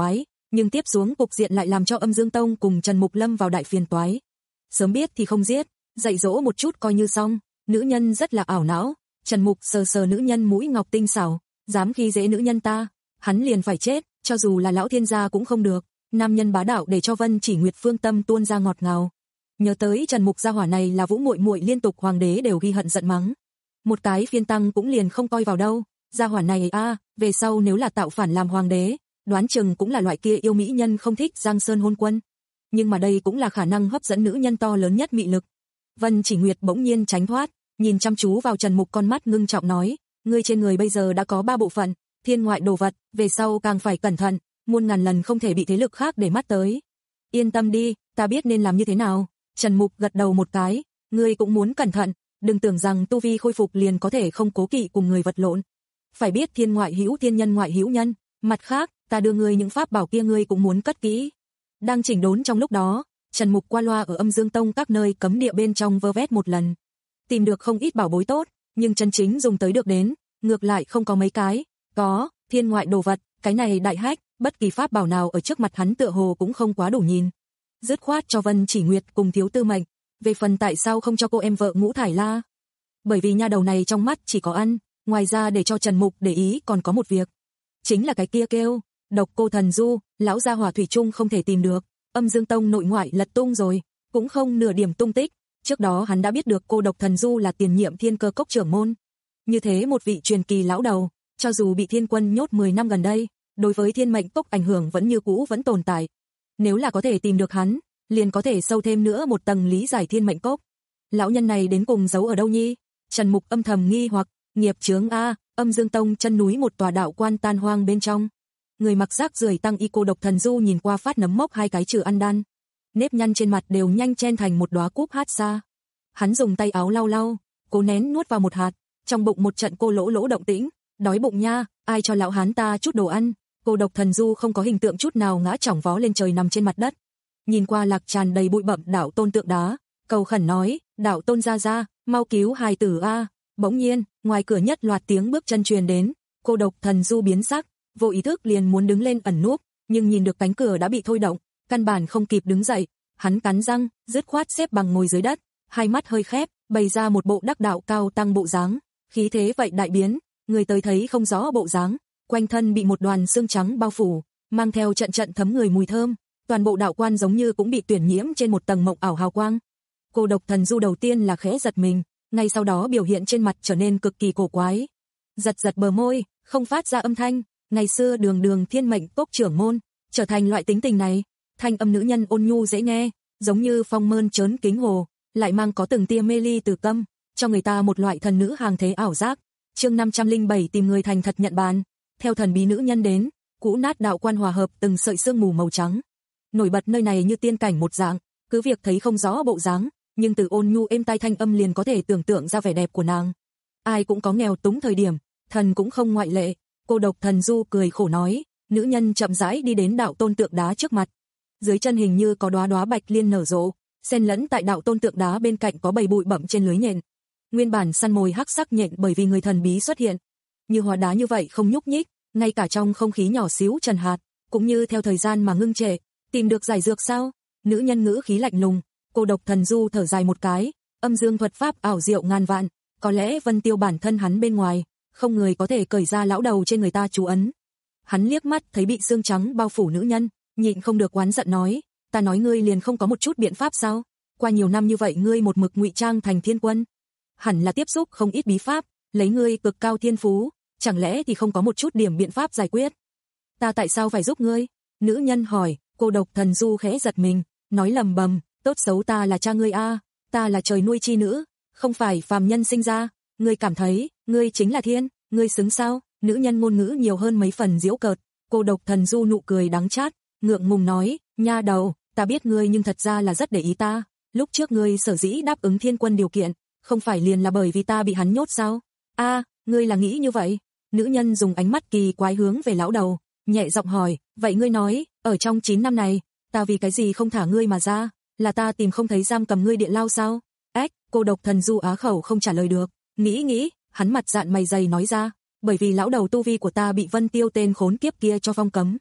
Speaker 2: Nhưng tiếp xuống cục diện lại làm cho Âm Dương Tông cùng Trần Mục lâm vào đại phiền toái. Sớm biết thì không giết, dạy dỗ một chút coi như xong. Nữ nhân rất là ảo não. Trần Mục sờ sờ nữ nhân mũi ngọc tinh xảo, dám khi dễ nữ nhân ta, hắn liền phải chết, cho dù là lão thiên gia cũng không được. Nam nhân bá đạo để cho Vân Chỉ Nguyệt phương tâm tuôn ra ngọt ngào. Nhớ tới Trần Mục gia hỏa này là Vũ muội muội liên tục hoàng đế đều ghi hận giận mắng. Một cái phiên tăng cũng liền không coi vào đâu, gia hỏa này a, à, về sau nếu là tạo phản làm hoàng đế, đoán chừng cũng là loại kia yêu mỹ nhân không thích Giang Sơn hôn quân. Nhưng mà đây cũng là khả năng hấp dẫn nữ nhân to lớn nhất mị lực. Vân Chỉ Nguyệt bỗng nhiên tránh thoát, nhìn chăm chú vào Trần Mục, con mắt ngưng trọng nói, ngươi trên người bây giờ đã có ba bộ phận, thiên ngoại đồ vật, về sau càng phải cẩn thận, muôn ngàn lần không thể bị thế lực khác để mắt tới. Yên tâm đi, ta biết nên làm như thế nào. Trần Mục gật đầu một cái, ngươi cũng muốn cẩn thận, đừng tưởng rằng tu vi khôi phục liền có thể không cố kỵ cùng người vật lộn. Phải biết thiên ngoại hữu thiên, nhân ngoại hữu nhân, mặt khác, ta đưa ngươi những pháp bảo kia ngươi cũng muốn cất kỹ. Đang chỉnh đốn trong lúc đó, Trần Mục qua loa ở Âm Dương Tông các nơi cấm địa bên trong vơ vét một lần. Tìm được không ít bảo bối tốt, nhưng chân chính dùng tới được đến, ngược lại không có mấy cái. Có, thiên ngoại đồ vật, cái này đại hách, bất kỳ pháp bảo nào ở trước mặt hắn tựa hồ cũng không quá đủ nhìn. Dứt khoát cho Vân Chỉ Nguyệt cùng Thiếu Tư Mệnh, về phần tại sao không cho cô em vợ Ngũ Thải La? Bởi vì nha đầu này trong mắt chỉ có ăn, ngoài ra để cho Trần Mục để ý còn có một việc. Chính là cái kia kêu, Độc Cô Thần Du, lão gia hỏa thủy chung không thể tìm được, Âm Dương Tông nội ngoại lật tung rồi, cũng không nửa điểm tung tích. Trước đó hắn đã biết được cô Độc Thần Du là tiền nhiệm Thiên Cơ Cốc trưởng môn. Như thế một vị truyền kỳ lão đầu, cho dù bị Thiên Quân nhốt mười năm gần đây, đối với Thiên Mệnh Cốc ảnh hưởng vẫn như cũ vẫn tồn tại. Nếu là có thể tìm được hắn, liền có thể sâu thêm nữa một tầng lý giải Thiên Mệnh Cốc. Lão nhân này đến cùng giấu ở đâu nhi? Trần Mục âm thầm nghi hoặc, nghiệp chướng a, Âm Dương Tông chân núi một tòa đạo quan tan hoang bên trong. Người mặc rác rưởi tăng y cô Độc Thần Du nhìn qua phát nấm mốc hai cái trừ ăn đan. Nếp nhăn trên mặt đều nhanh chen thành một đóa cúp hát xa. Hắn dùng tay áo lau lau, cố nén nuốt vào một hạt, trong bụng một trận cô lỗ lỗ động tĩnh, đói bụng nha, ai cho lão hán ta chút đồ ăn. Cô Độc Thần Du không có hình tượng chút nào ngã chỏng vó lên trời nằm trên mặt đất. Nhìn qua lạc tràn đầy bụi bặm đạo tôn tượng đá, cầu khẩn nói, đạo tôn gia gia, mau cứu hài tử a. Bỗng nhiên, ngoài cửa nhất loạt tiếng bước chân truyền đến, cô Độc Thần Du biến sắc, vô ý thức liền muốn đứng lên ẩn núp, nhưng nhìn được cánh cửa đã bị thôi động, căn bản không kịp đứng dậy, hắn cắn răng, dứt khoát xếp bằng ngồi dưới đất, hai mắt hơi khép, bày ra một bộ đắc đạo cao tăng bộ dáng, khí thế vậy đại biến, người tới thấy không rõ bộ dáng, quanh thân bị một đoàn xương trắng bao phủ, mang theo trận trận thấm người mùi thơm, toàn bộ đạo quan giống như cũng bị tuyển nhiễm trên một tầng mộng ảo hào quang. Cô Độc Thần Du đầu tiên là khẽ giật mình, ngay sau đó biểu hiện trên mặt trở nên cực kỳ cổ quái. Giật giật bờ môi, không phát ra âm thanh, ngày xưa đường đường Thiên Mệnh Cốc trưởng môn, trở thành loại tính tình này, thanh âm nữ nhân ôn nhu dễ nghe, giống như phong mơn trớn kính hồ, lại mang có từng tia mê ly từ câm, cho người ta một loại thần nữ hàng thế ảo giác. Chương năm trăm lẻ bảy tìm người thành thật nhận bàn. Theo thần bí nữ nhân đến, cũ nát đạo quan hòa hợp từng sợi sương mù màu trắng. Nổi bật nơi này như tiên cảnh một dạng, cứ việc thấy không rõ bộ dáng, nhưng từ ôn nhu êm tai thanh âm liền có thể tưởng tượng ra vẻ đẹp của nàng. Ai cũng có nghèo túng thời điểm, thần cũng không ngoại lệ. Cô Độc Thần Du cười khổ nói, nữ nhân chậm rãi đi đến đạo tôn tượng đá trước mặt. Dưới chân hình như có đóa đóa bạch liên nở rộ, xen lẫn tại đạo tôn tượng đá bên cạnh có bầy bụi bặm trên lưới nhện. Nguyên bản săn mồi hắc sắc nhện bởi vì người thần bí xuất hiện, như hóa đá như vậy không nhúc nhích, ngay cả trong không khí nhỏ xíu trần hạt, cũng như theo thời gian mà ngưng trệ. Tìm được giải dược sao? Nữ nhân ngữ khí lạnh lùng. Cô Độc Thần Du thở dài một cái, âm dương thuật pháp ảo diệu ngàn vạn, có lẽ Vân Tiêu bản thân hắn bên ngoài, không người có thể cởi ra lão đầu trên người ta chú ấn. Hắn liếc mắt thấy bị xương trắng bao phủ nữ nhân, nhịn không được oán giận nói, ta nói ngươi liền không có một chút biện pháp sao? Qua nhiều năm như vậy ngươi một mực ngụy trang thành thiên quân, hẳn là tiếp xúc không ít bí pháp, lấy ngươi cực cao thiên phú, chẳng lẽ thì không có một chút điểm biện pháp giải quyết? Ta tại sao phải giúp ngươi? Nữ nhân hỏi. Cô Độc Thần Du khẽ giật mình, nói lầm bầm, tốt xấu ta là cha ngươi a, ta là trời nuôi chi nữ, không phải phàm nhân sinh ra, ngươi cảm thấy, ngươi chính là thiên, ngươi xứng sao? Nữ nhân ngôn ngữ nhiều hơn mấy phần giễu cợt. Cô Độc Thần Du nụ cười đắng chát, ngượng ngùng nói, nha đầu, ta biết ngươi nhưng thật ra là rất để ý ta, lúc trước ngươi sở dĩ đáp ứng thiên quân điều kiện, không phải liền là bởi vì ta bị hắn nhốt sao? A, ngươi là nghĩ như vậy? Nữ nhân dùng ánh mắt kỳ quái hướng về lão đầu, nhẹ giọng hỏi, vậy ngươi nói, ở trong chín năm này, ta vì cái gì không thả ngươi mà ra, là ta tìm không thấy giam cầm ngươi địa lao sao? Ếch, Cô Độc Thần Du á khẩu không trả lời được, nghĩ nghĩ, hắn mặt dạn mày dày nói ra, bởi vì lão đầu tu vi của ta bị Vân Tiêu tên khốn kiếp kia cho phong cấm.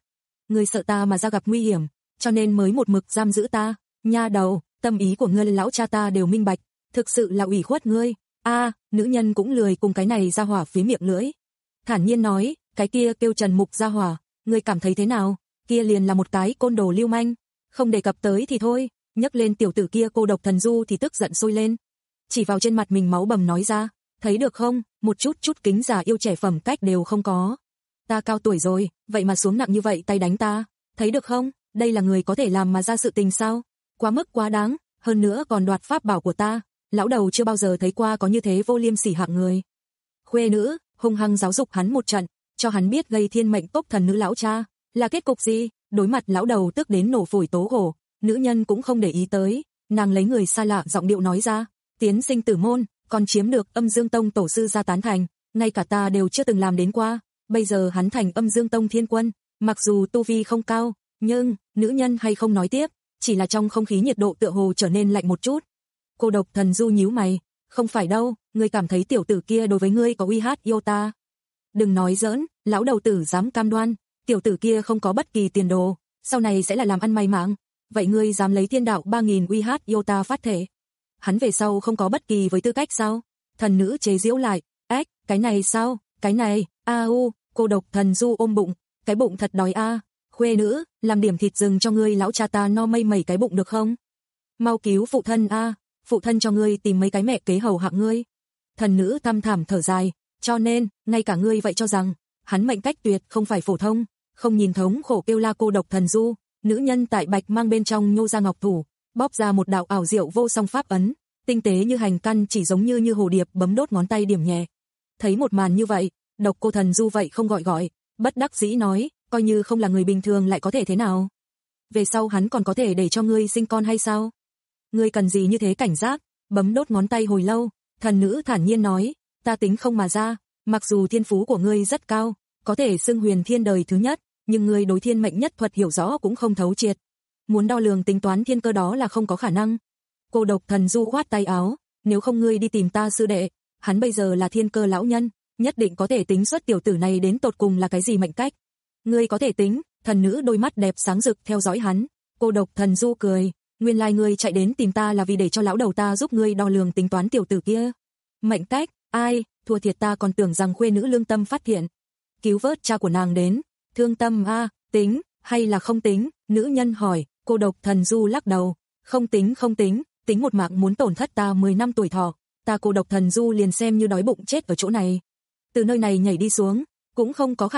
Speaker 2: ngươi sợ ta mà ra gặp nguy hiểm, cho nên mới một mực giam giữ ta. Nha đầu, tâm ý của ngươi lão cha ta đều minh bạch, thực sự là ủy khuất ngươi. A, nữ nhân cũng lười cùng cái này ra hỏa phí miệng lưỡi. Thản nhiên nói, cái kia kêu Trần Mục ra hỏa, ngươi cảm thấy thế nào? Kia liền là một cái côn đồ lưu manh, không đề cập tới thì thôi, nhấc lên tiểu tử kia Cô Độc Thần Du thì tức giận sôi lên. Chỉ vào trên mặt mình máu bầm nói ra, thấy được không, một chút chút kính già yêu trẻ phẩm cách đều không có. Ta cao tuổi rồi, vậy mà xuống nặng như vậy tay đánh ta, thấy được không, đây là người có thể làm mà ra sự tình sao? Quá mức quá đáng, hơn nữa còn đoạt pháp bảo của ta, lão đầu chưa bao giờ thấy qua có như thế vô liêm sỉ hạng người. Khuê nữ, hung hăng giáo dục hắn một trận, cho hắn biết gây thiên mệnh tốc thần nữ lão cha, là kết cục gì, đối mặt lão đầu tức đến nổ phổi tố hổ, nữ nhân cũng không để ý tới, nàng lấy người xa lạ giọng điệu nói ra, tiến sinh tử môn, còn chiếm được Âm Dương Tông tổ sư gia tán thành, ngay cả ta đều chưa từng làm đến qua, bây giờ hắn thành Âm Dương Tông thiên quân, mặc dù tu vi không cao, nhưng, nữ nhân hay không nói tiếp, chỉ là trong không khí nhiệt độ tựa hồ trở nên lạnh một chút. Cô Độc Thần Du nhíu mày, không phải đâu, ngươi cảm thấy tiểu tử kia đối với ngươi có uy hát yêu ta. Đừng nói giỡn, lão đầu tử dám cam đoan, tiểu tử kia không có bất kỳ tiền đồ, sau này sẽ là làm ăn may mắn, vậy ngươi dám lấy thiên đạo ba nghìn uy hát yêu ta phát thể. Hắn về sau không có bất kỳ với tư cách sao? Thần nữ chế giễu lại, ếch, cái này sao, cái này, a u, Cô Độc Thần Du ôm bụng, cái bụng thật đói a, khuê nữ, làm điểm thịt rừng cho ngươi lão cha ta no mây mẩy cái bụng được không? Mau cứu phụ thân a, phụ thân cho ngươi tìm mấy cái mẹ kế hầu hạ ngươi. Thần nữ thăm thảm thở dài, cho nên, ngay cả ngươi vậy cho rằng, hắn mệnh cách tuyệt không phải phổ thông, không nhìn thống khổ kêu la Cô Độc Thần Du, nữ nhân tại bạch mang bên trong nhô ra ngọc thủ, bóp ra một đạo ảo diệu vô song pháp ấn, tinh tế như hành căn chỉ giống như như hồ điệp bấm đốt ngón tay điểm nhẹ. Thấy một màn như vậy, Độc Cô Thần Du vậy không gọi gọi, bất đắc dĩ nói, coi như không là người bình thường lại có thể thế nào? Về sau hắn còn có thể để cho ngươi sinh con hay sao? Ngươi cần gì như thế cảnh giác? Bấm đốt ngón tay hồi lâu, thần nữ thản nhiên nói, ta tính không mà ra, mặc dù thiên phú của ngươi rất cao, có thể xưng huyền thiên đời thứ nhất, nhưng ngươi đối thiên mệnh nhất thuật hiểu rõ cũng không thấu triệt. Muốn đo lường tính toán thiên cơ đó là không có khả năng. Cô Độc Thần Du khoát tay áo, nếu không ngươi đi tìm ta sư đệ, hắn bây giờ là thiên cơ lão nhân, nhất định có thể tính xuất tiểu tử này đến tột cùng là cái gì mệnh cách. Ngươi có thể tính, thần nữ đôi mắt đẹp sáng rực theo dõi hắn. Cô Độc Thần Du cười, nguyên lai ngươi chạy đến tìm ta là vì để cho lão đầu ta giúp ngươi đo lường tính toán tiểu tử kia. Mệnh cách, ai, thua thiệt ta còn tưởng rằng khuê nữ lương tâm phát hiện. Cứu vớt cha của nàng đến, thương tâm a, tính, hay là không tính, nữ nhân hỏi, Cô Độc Thần Du lắc đầu, không tính không tính, tính một mạng muốn tổn thất ta mười năm tuổi thọ, ta Cô Độc Thần Du liền xem như đói bụng chết ở chỗ này. Từ nơi này nhảy đi xuống, cũng không có khả.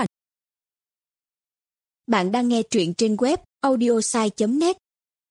Speaker 3: Bạn đang nghe truyện trên web audiosai chấm net.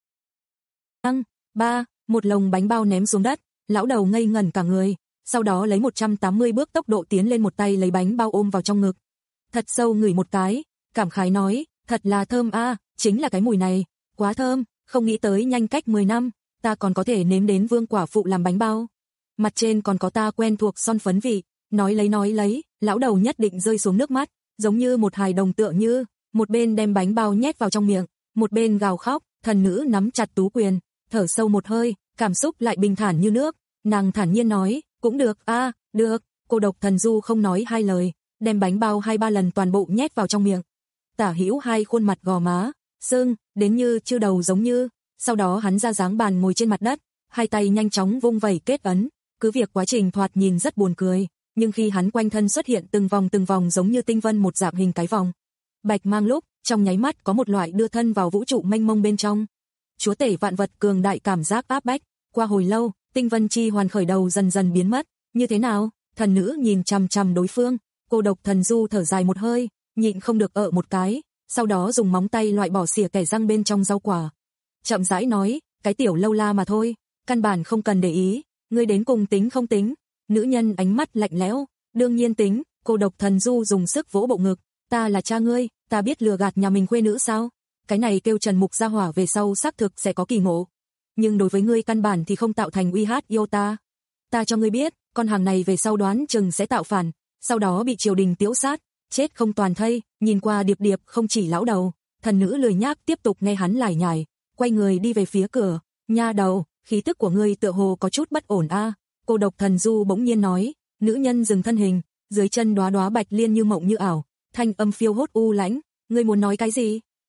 Speaker 2: Ăn, ba, một lồng bánh bao ném xuống đất, lão đầu ngây ngẩn cả người, sau đó lấy một trăm tám mươi bước tốc độ tiến lên một tay lấy bánh bao ôm vào trong ngực. Thật sâu ngửi một cái, cảm khái nói, thật là thơm a, chính là cái mùi này, quá thơm, không nghĩ tới nhanh cách mười năm, ta còn có thể nếm đến Vương quả phụ làm bánh bao. Mặt trên còn có ta quen thuộc son phấn vị, nói lấy nói lấy, lão đầu nhất định rơi xuống nước mắt, giống như một hài đồng tựa như, một bên đem bánh bao nhét vào trong miệng, một bên gào khóc, thần nữ nắm chặt tú quyền, thở sâu một hơi, cảm xúc lại bình thản như nước, nàng thản nhiên nói, cũng được, a, à, được, Cô Độc Thần Du không nói hai lời, đem bánh bao hai ba lần toàn bộ nhét vào trong miệng. Tả hữu hai khuôn mặt gò má, sưng, đến như chư đầu giống như, sau đó hắn ra dáng bàn ngồi trên mặt đất, hai tay nhanh chóng vung vẩy kết ấn, cứ việc quá trình thoạt nhìn rất buồn cười, nhưng khi hắn quanh thân xuất hiện từng vòng từng vòng giống như tinh vân một dạng hình cái vòng. Bạch mang lúc, trong nháy mắt có một loại đưa thân vào vũ trụ mênh mông bên trong. Chúa tể vạn vật cường đại cảm giác áp bách, qua hồi lâu, tinh vân chi hoàn khởi đầu dần dần biến mất, như thế nào? Thần nữ nhìn chằm chằm đối phương, Cô Độc Thần Du thở dài một hơi, nhịn không được ợ một cái, sau đó dùng móng tay loại bỏ xỉa kẻ răng bên trong rau quả. Chậm rãi nói, cái tiểu lâu la mà thôi, căn bản không cần để ý, ngươi đến cùng tính không tính? Nữ nhân ánh mắt lạnh lẽo, đương nhiên tính, Cô Độc Thần Du dùng sức vỗ bộ ngực, ta là cha ngươi, ta biết lừa gạt nhà mình khuê nữ sao? Cái này kêu Trần Mục ra hỏa về sau xác thực sẽ có kỳ ngộ, nhưng đối với ngươi căn bản thì không tạo thành uy hát yêu ta. Ta cho ngươi biết, con hàng này về sau đoán chừng sẽ tạo phản, sau đó bị triều đình tiễu sát, chết không toàn thây. Nhìn qua điệp điệp không chỉ lão đầu, thần nữ lười nhác tiếp tục nghe hắn lải nhải, quay người đi về phía cửa. Nha đầu, khí tức của ngươi tựa hồ có chút bất ổn a. À. Cô Độc Thần Du bỗng nhiên nói. Nữ nhân dừng thân hình, dưới chân đóa đóa bạch liên như mộng như ảo, thanh âm phiêu hốt u lãnh. Ngươi muốn nói cái gì?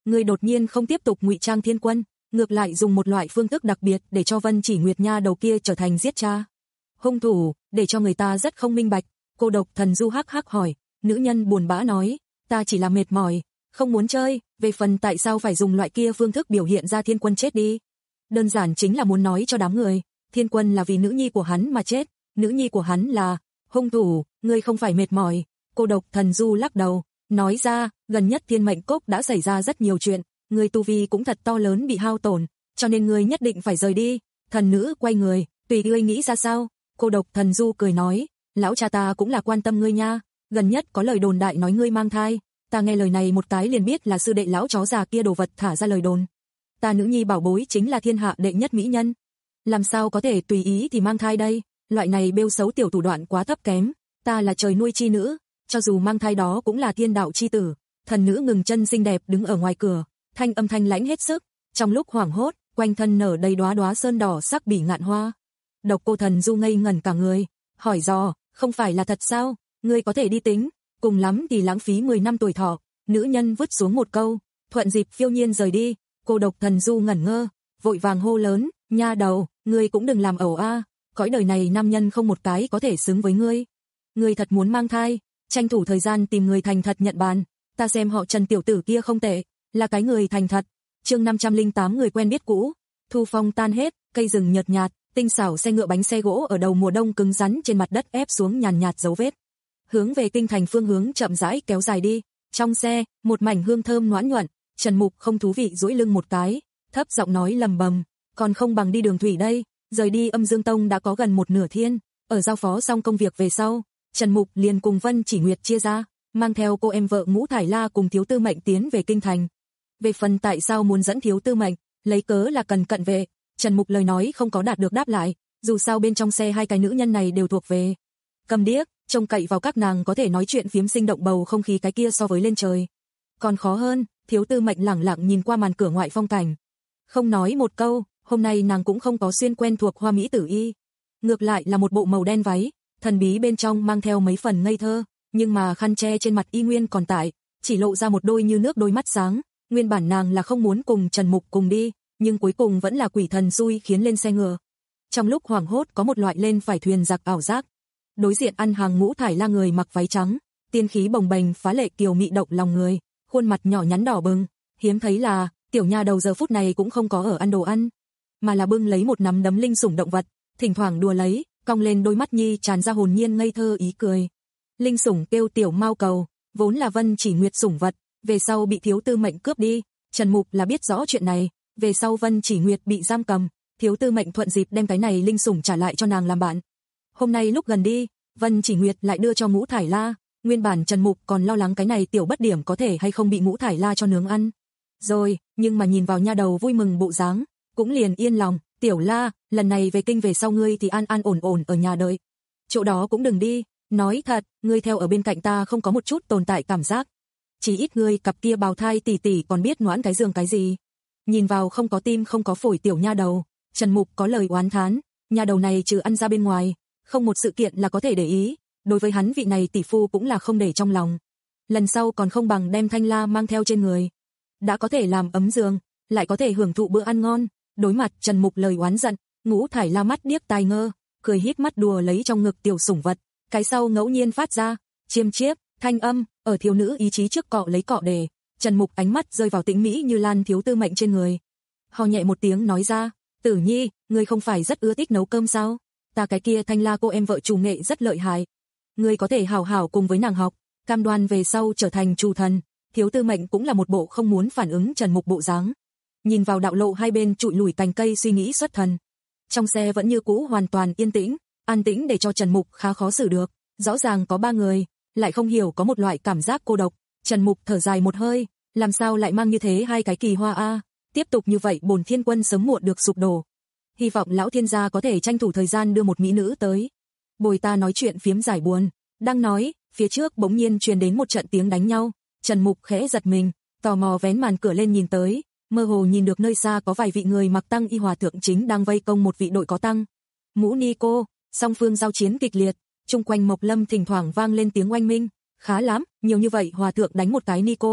Speaker 2: Ngươi đột nhiên không tiếp tục ngụy trang Thiên Quân, ngược lại dùng một loại phương thức đặc biệt để cho Vân Chỉ Nguyệt nha đầu kia trở thành giết cha hung thủ, để cho người ta rất không minh bạch. Cô độc thần du hắc hắc hỏi, nữ nhân buồn bã nói, ta chỉ là mệt mỏi, không muốn chơi, về phần tại sao phải dùng loại kia phương thức biểu hiện ra Thiên Quân chết đi. Đơn giản chính là muốn nói cho đám người, Thiên Quân là vì nữ nhi của hắn mà chết, nữ nhi của hắn là hung thủ, ngươi không phải mệt mỏi. Cô độc thần du lắc đầu, nói ra, gần nhất Thiên Mệnh Cốc đã xảy ra rất nhiều chuyện, ngươi tu vi cũng thật to lớn bị hao tổn, cho nên ngươi nhất định phải rời đi. Thần nữ quay người, tùy ngươi nghĩ ra sao. Cô độc thần du cười nói, lão cha ta cũng là quan tâm ngươi nha, gần nhất có lời đồn đại nói ngươi mang thai, ta nghe lời này một cái liền biết là sư đệ lão chó già kia đồ vật thả ra lời đồn. Ta nữ nhi bảo bối chính là thiên hạ đệ nhất mỹ nhân, làm sao có thể tùy ý thì mang thai đây, loại này bêu xấu tiểu thủ đoạn quá thấp kém, ta là trời nuôi chi nữ, cho dù mang thai đó cũng là thiên đạo chi tử. Thần nữ ngừng chân xinh đẹp đứng ở ngoài cửa, thanh âm thanh lãnh hết sức, trong lúc hoảng hốt, quanh thân nở đầy đóa đóa sơn đỏ sắc bỉ ngạn hoa. Độc Cô Thần Du ngây ngẩn cả người, hỏi dò, không phải là thật sao, ngươi có thể đi tính, cùng lắm thì lãng phí mười năm tuổi thọ. Nữ nhân vứt xuống một câu, thuận dịp phiêu nhiên rời đi. Cô độc Thần Du ngẩn ngơ, vội vàng hô lớn, nha đầu, ngươi cũng đừng làm ẩu a, cõi đời này nam nhân không một cái có thể xứng với ngươi. Ngươi thật muốn mang thai, tranh thủ thời gian tìm người thành thật nhận bàn, ta xem họ Trần tiểu tử kia không tệ, là cái người thành thật. Chương năm trăm lẻ tám người quen biết cũ. Thu phong tan hết, cây rừng nhợt nhạt, tinh xảo xe ngựa bánh xe gỗ ở đầu mùa đông cứng rắn trên mặt đất ép xuống nhàn nhạt dấu vết. Hướng về kinh thành phương hướng chậm rãi kéo dài đi. Trong xe, một mảnh hương thơm ngoãn nhuận, Trần Mục không thú vị duỗi lưng một cái, thấp giọng nói lầm bầm, còn không bằng đi đường thủy đây, rời đi Âm Dương Tông đã có gần một nửa thiên, ở giao phó xong công việc về sau, Trần Mục liền cùng Vân Chỉ Nguyệt chia ra, mang theo cô em vợ Ngũ Thải La cùng Thiếu Tư Mệnh tiến về kinh thành. Về phần tại sao muốn dẫn Thiếu Tư Mệnh, lấy cớ là cần cận vệ, Trần Mục lời nói không có đạt được đáp lại, dù sao bên trong xe hai cái nữ nhân này đều thuộc về cầm điếc, trông cậy vào các nàng có thể nói chuyện phiếm sinh động bầu không khí cái kia so với lên trời. Còn khó hơn, Thiếu Tư Mệnh lẳng lặng nhìn qua màn cửa ngoại phong cảnh, không nói một câu. Hôm nay nàng cũng không có xuyên quen thuộc hoa mỹ tử y, ngược lại là một bộ màu đen váy, thần bí bên trong mang theo mấy phần ngây thơ, nhưng mà khăn che trên mặt y nguyên còn tại, chỉ lộ ra một đôi như nước đôi mắt sáng. Nguyên bản nàng là không muốn cùng Trần Mục cùng đi, nhưng cuối cùng vẫn là quỷ thần xui khiến lên xe ngựa. Trong lúc hoảng hốt có một loại lên phải thuyền giặc ảo giác. Đối diện ăn hàng Ngũ Thải La người mặc váy trắng, tiên khí bồng bềnh phá lệ kiều mị động lòng người, khuôn mặt nhỏ nhắn đỏ bừng, hiếm thấy là tiểu nha đầu giờ phút này cũng không có ở ăn đồ ăn, mà là bưng lấy một nắm đấm linh sủng động vật, thỉnh thoảng đùa lấy, cong lên đôi mắt nhi tràn ra hồn nhiên ngây thơ ý cười. Linh sủng kêu tiểu mao cầu, vốn là Vân Chỉ Nguyệt sủng vật, về sau bị Thiếu Tư Mệnh cướp đi, Trần Mục là biết rõ chuyện này, về sau Vân Chỉ Nguyệt bị giam cầm, Thiếu Tư Mệnh thuận dịp đem cái này linh sủng trả lại cho nàng làm bạn. Hôm nay lúc gần đi, Vân Chỉ Nguyệt lại đưa cho Ngũ Thải La, nguyên bản Trần Mục còn lo lắng cái này tiểu bất điểm có thể hay không bị Ngũ Thải La cho nướng ăn. Rồi, nhưng mà nhìn vào nha đầu vui mừng bộ dáng, cũng liền yên lòng, tiểu La, lần này về kinh về sau ngươi thì an an ổn ổn ở nhà đợi. Chỗ đó cũng đừng đi, nói thật, ngươi theo ở bên cạnh ta không có một chút tồn tại cảm giác. Chỉ ít ngươi cặp kia bào thai tỷ tỷ còn biết noãn cái giường cái gì. Nhìn vào không có tim không có phổi tiểu nha đầu, Trần Mục có lời oán thán, nha đầu này trừ ăn ra bên ngoài, không một sự kiện là có thể để ý, đối với hắn vị này tỷ phu cũng là không để trong lòng. Lần sau còn không bằng đem Thanh La mang theo trên người. Đã có thể làm ấm giường, lại có thể hưởng thụ bữa ăn ngon. Đối mặt Trần Mục lời oán giận, Ngũ Thải La mắt điếc tai ngơ, cười híp mắt đùa lấy trong ngực tiểu sủng vật, cái sau ngẫu nhiên phát ra chiêm chiếp thanh âm, ở thiếu nữ ý chí trước cọ lấy cọ để. Trần Mục ánh mắt rơi vào Tĩnh Mỹ Như Lan Thiếu Tư Mệnh trên người, ho nhẹ một tiếng nói ra, Tử Nhi, ngươi không phải rất ưa thích nấu cơm sao? Ta cái kia Thanh La cô em vợ chủ nghệ rất lợi hại, ngươi có thể hảo hảo cùng với nàng học, cam đoan về sau trở thành chủ thần. Thiếu Tư Mệnh cũng là một bộ không muốn phản ứng Trần Mục bộ dáng, nhìn vào đạo lộ hai bên trụi lủi cành cây suy nghĩ xuất thần. Trong xe vẫn như cũ hoàn toàn yên tĩnh, an tĩnh để cho Trần Mục khá khó xử được, rõ ràng có ba người, lại không hiểu có một loại cảm giác cô độc. Trần Mục thở dài một hơi, làm sao lại mang như thế hai cái kỳ hoa a, tiếp tục như vậy bổn thiên quân sớm muộn được sụp đổ. Hy vọng lão thiên gia có thể tranh thủ thời gian đưa một mỹ nữ tới, bồi ta nói chuyện phiếm giải buồn. Đang nói, phía trước bỗng nhiên truyền đến một trận tiếng đánh nhau, Trần Mục khẽ giật mình, tò mò vén màn cửa lên nhìn tới, mơ hồ nhìn được nơi xa có vài vị người mặc tăng y hòa thượng chính đang vây công một vị đội có tăng mũ ni cô, song phương giao chiến kịch liệt, chung quanh Mộc Lâm thỉnh thoảng vang lên tiếng oanh minh. Khá lắm, nhiều như vậy hòa thượng đánh một cái ni cô,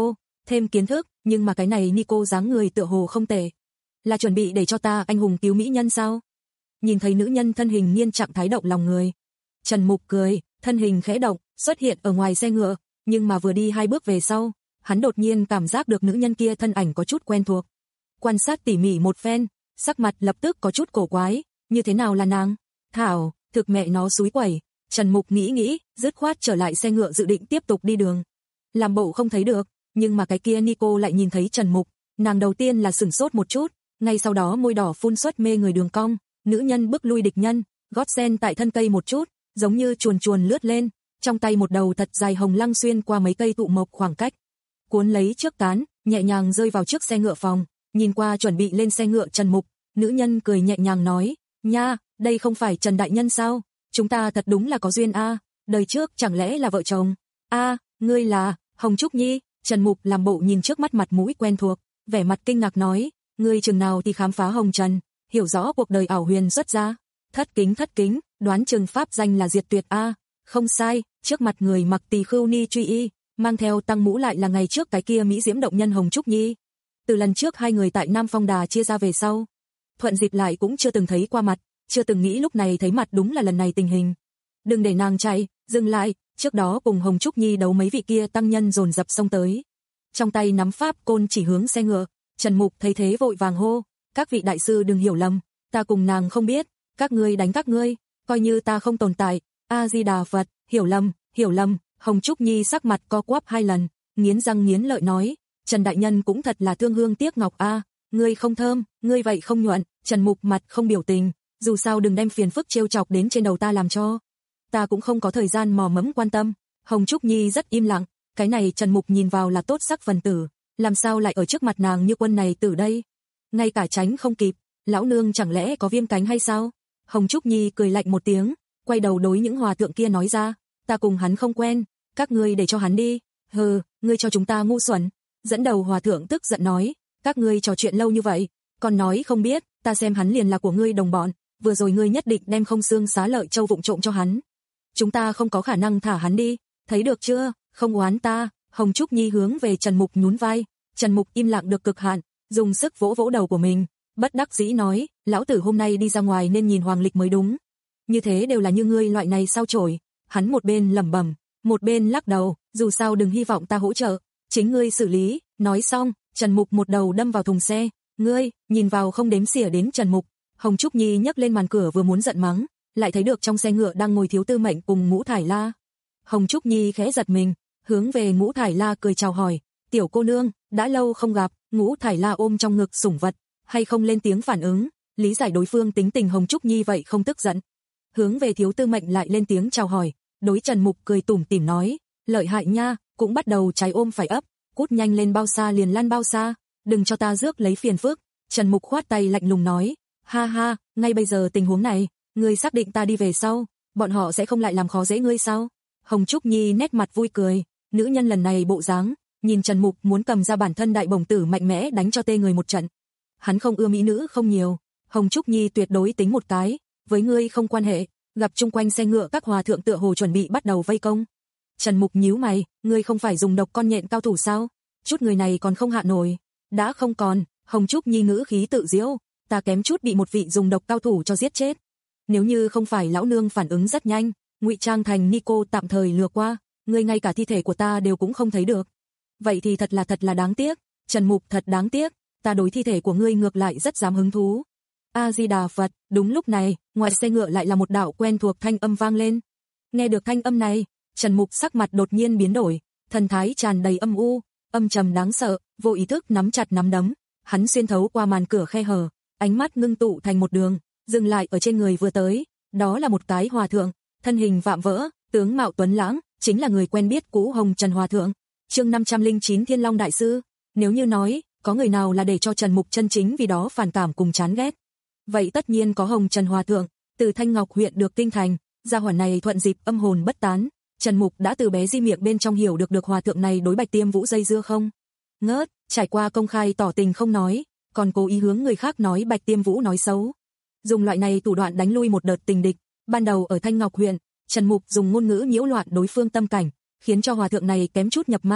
Speaker 2: thêm kiến thức, nhưng mà cái này Nico dáng người tựa hồ không tệ. Là chuẩn bị để cho ta anh hùng cứu mỹ nhân sao? Nhìn thấy nữ nhân thân hình nhiên trạng thái động lòng người. Trần Mục cười, thân hình khẽ động, xuất hiện ở ngoài xe ngựa, nhưng mà vừa đi hai bước về sau, hắn đột nhiên cảm giác được nữ nhân kia thân ảnh có chút quen thuộc. Quan sát tỉ mỉ một phen, sắc mặt lập tức có chút cổ quái, như thế nào là nàng? Thảo, thực mẹ nó xúi quẩy. Trần Mục nghĩ nghĩ, dứt khoát trở lại xe ngựa dự định tiếp tục đi đường. Làm bộ không thấy được, nhưng mà cái kia Nico lại nhìn thấy Trần Mục, nàng đầu tiên là sửng sốt một chút, ngay sau đó môi đỏ phun xuất mê người đường cong, nữ nhân bước lui địch nhân, gót sen tại thân cây một chút, giống như chuồn chuồn lướt lên, trong tay một đầu thật dài hồng lăng xuyên qua mấy cây tụ mộc khoảng cách, cuốn lấy trước cán, nhẹ nhàng rơi vào trước xe ngựa phòng, nhìn qua chuẩn bị lên xe ngựa Trần Mục, nữ nhân cười nhẹ nhàng nói, nha, đây không phải Trần đại nhân sao? Chúng ta thật đúng là có duyên a, à, đời trước chẳng lẽ là vợ chồng? A, à, ngươi là Hồng Trúc Nhi? Trần Mục làm bộ nhìn trước mắt mặt mũi quen thuộc, vẻ mặt kinh ngạc nói, ngươi chừng nào thì khám phá hồng trần, hiểu rõ cuộc đời ảo huyền xuất ra. Thất kính thất kính, đoán chừng pháp danh là Diệt Tuyệt a. À, không sai, trước mặt người mặc tỳ khưu ni truy y, mang theo tăng mũ lại là ngày trước cái kia mỹ diễm động nhân Hồng Trúc Nhi. Từ lần trước hai người tại Nam Phong Đà chia ra về sau, thuận dịp lại cũng chưa từng thấy qua mặt, chưa từng nghĩ lúc này thấy mặt đúng là lần này tình hình. Đừng để nàng chạy, dừng lại, trước đó cùng Hồng Trúc Nhi đấu mấy vị kia tăng nhân dồn dập xông tới. Trong tay nắm pháp côn chỉ hướng xe ngựa, Trần Mục thấy thế vội vàng hô, các vị đại sư đừng hiểu lầm, ta cùng nàng không biết, các ngươi đánh các ngươi, coi như ta không tồn tại, A-di-đà Phật, hiểu lầm, hiểu lầm. Hồng Trúc Nhi sắc mặt co quắp hai lần, nghiến răng nghiến lợi nói, Trần đại nhân cũng thật là thương hương tiếc ngọc a, à, ngươi không thơm, ngươi vậy không nhuận. Trần Mục mặt không biểu tình, dù sao đừng đem phiền phức trêu chọc đến trên đầu ta làm cho. Ta cũng không có thời gian mò mẫm quan tâm. Hồng Trúc Nhi rất im lặng, cái này Trần Mục nhìn vào là tốt sắc phần tử, làm sao lại ở trước mặt nàng như quân này tử đây? Ngay cả tránh không kịp, lão nương chẳng lẽ có viêm cánh hay sao? Hồng Trúc Nhi cười lạnh một tiếng, quay đầu đối những hòa thượng kia nói ra, ta cùng hắn không quen, các ngươi để cho hắn đi. Hừ, ngươi cho chúng ta ngu xuẩn. Dẫn đầu hòa thượng tức giận nói, các ngươi trò chuyện lâu như vậy, còn nói không biết, ta xem hắn liền là của ngươi đồng bọn, vừa rồi ngươi nhất định đem không xương xá lợi châu vụng trộm cho hắn. Chúng ta không có khả năng thả hắn đi, thấy được chưa, không oán ta. Hồng Trúc Nhi hướng về Trần Mục nhún vai, Trần Mục im lặng được cực hạn, dùng sức vỗ vỗ đầu của mình, bất đắc dĩ nói, lão tử hôm nay đi ra ngoài nên nhìn hoàng lịch mới đúng. Như thế đều là như ngươi loại này sao chổi. Hắn một bên lẩm bẩm, một bên lắc đầu, dù sao đừng hy vọng ta hỗ trợ, chính ngươi xử lý. Nói xong, Trần Mục một đầu đâm vào thùng xe, ngươi, nhìn vào không đếm xỉa đến Trần Mục. Hồng Trúc Nhi nhấc lên màn cửa vừa muốn giận mắng, lại thấy được trong xe ngựa đang ngồi Thiếu Tư Mệnh cùng Ngũ Thải La. Hồng Trúc Nhi khẽ giật mình, hướng về Ngũ Thải La cười chào hỏi, tiểu cô nương, đã lâu không gặp. Ngũ Thải La ôm trong ngực sủng vật, hay không lên tiếng phản ứng, lý giải đối phương tính tình Hồng Trúc Nhi vậy không tức giận. Hướng về Thiếu Tư Mệnh lại lên tiếng chào hỏi, đối Trần Mục cười tủm tỉm nói, lợi hại nha, cũng bắt đầu trái ôm phải ấp, cút nhanh lên bao xa liền lăn bao xa, đừng cho ta rước lấy phiền phức. Trần Mục khoát tay lạnh lùng nói, ha ha, ngay bây giờ tình huống này, ngươi xác định ta đi về sau, bọn họ sẽ không lại làm khó dễ ngươi sao? Hồng Trúc Nhi nét mặt vui cười, nữ nhân lần này bộ dáng, nhìn Trần Mục muốn cầm ra bản thân đại bổng tử mạnh mẽ đánh cho tê người một trận. Hắn không ưa mỹ nữ không nhiều, Hồng Trúc Nhi tuyệt đối tính một cái, với ngươi không quan hệ. Gặp chung quanh xe ngựa các hòa thượng tựa hồ chuẩn bị bắt đầu vây công. Trần Mục nhíu mày, ngươi không phải dùng độc con nhện cao thủ sao? Chút người này còn không hạ nổi. Đã không còn. Hồng Trúc Nhi ngữ khí tự diễu, ta kém chút bị một vị dùng độc cao thủ cho giết chết. Nếu như không phải lão nương phản ứng rất nhanh, ngụy trang thành Nico tạm thời lừa qua, ngươi ngay cả thi thể của ta đều cũng không thấy được. Vậy thì thật là thật là đáng tiếc. Trần Mục thật đáng tiếc, ta đối thi thể của ngươi ngược lại rất dám hứng thú. A-di-đà Phật. Đúng lúc này, ngoài xe ngựa lại là một đạo quen thuộc thanh âm vang lên. Nghe được thanh âm này, Trần Mục sắc mặt đột nhiên biến đổi, thần thái tràn đầy âm u, âm trầm đáng sợ, vô ý thức nắm chặt nắm đấm, hắn xuyên thấu qua màn cửa khe hở, ánh mắt ngưng tụ thành một đường, dừng lại ở trên người vừa tới, đó là một cái hòa thượng, thân hình vạm vỡ, tướng mạo tuấn lãng, chính là người quen biết cũ Hồng Trần hòa thượng. Chương năm trăm lẻ chín Thiên Long đại sư, nếu như nói, có người nào là để cho Trần Mục chân chính vì đó phản cảm cùng chán ghét, vậy tất nhiên có Hồng Trần hòa thượng, từ Thanh Ngọc huyện được kinh thành, gia hỏa này thuận dịp âm hồn bất tán, Trần Mục đã từ bé di miệng bên trong hiểu được được hòa thượng này đối Bạch Tiêm Vũ dây dưa không? Ngớt, trải qua công khai tỏ tình không nói, còn cố ý hướng người khác nói Bạch Tiêm Vũ nói xấu. Dùng loại này thủ đoạn đánh lui một đợt tình địch, ban đầu ở Thanh Ngọc huyện, Trần Mục dùng ngôn ngữ nhiễu loạn đối phương tâm cảnh, khiến cho hòa thượng này kém chút nhập ma,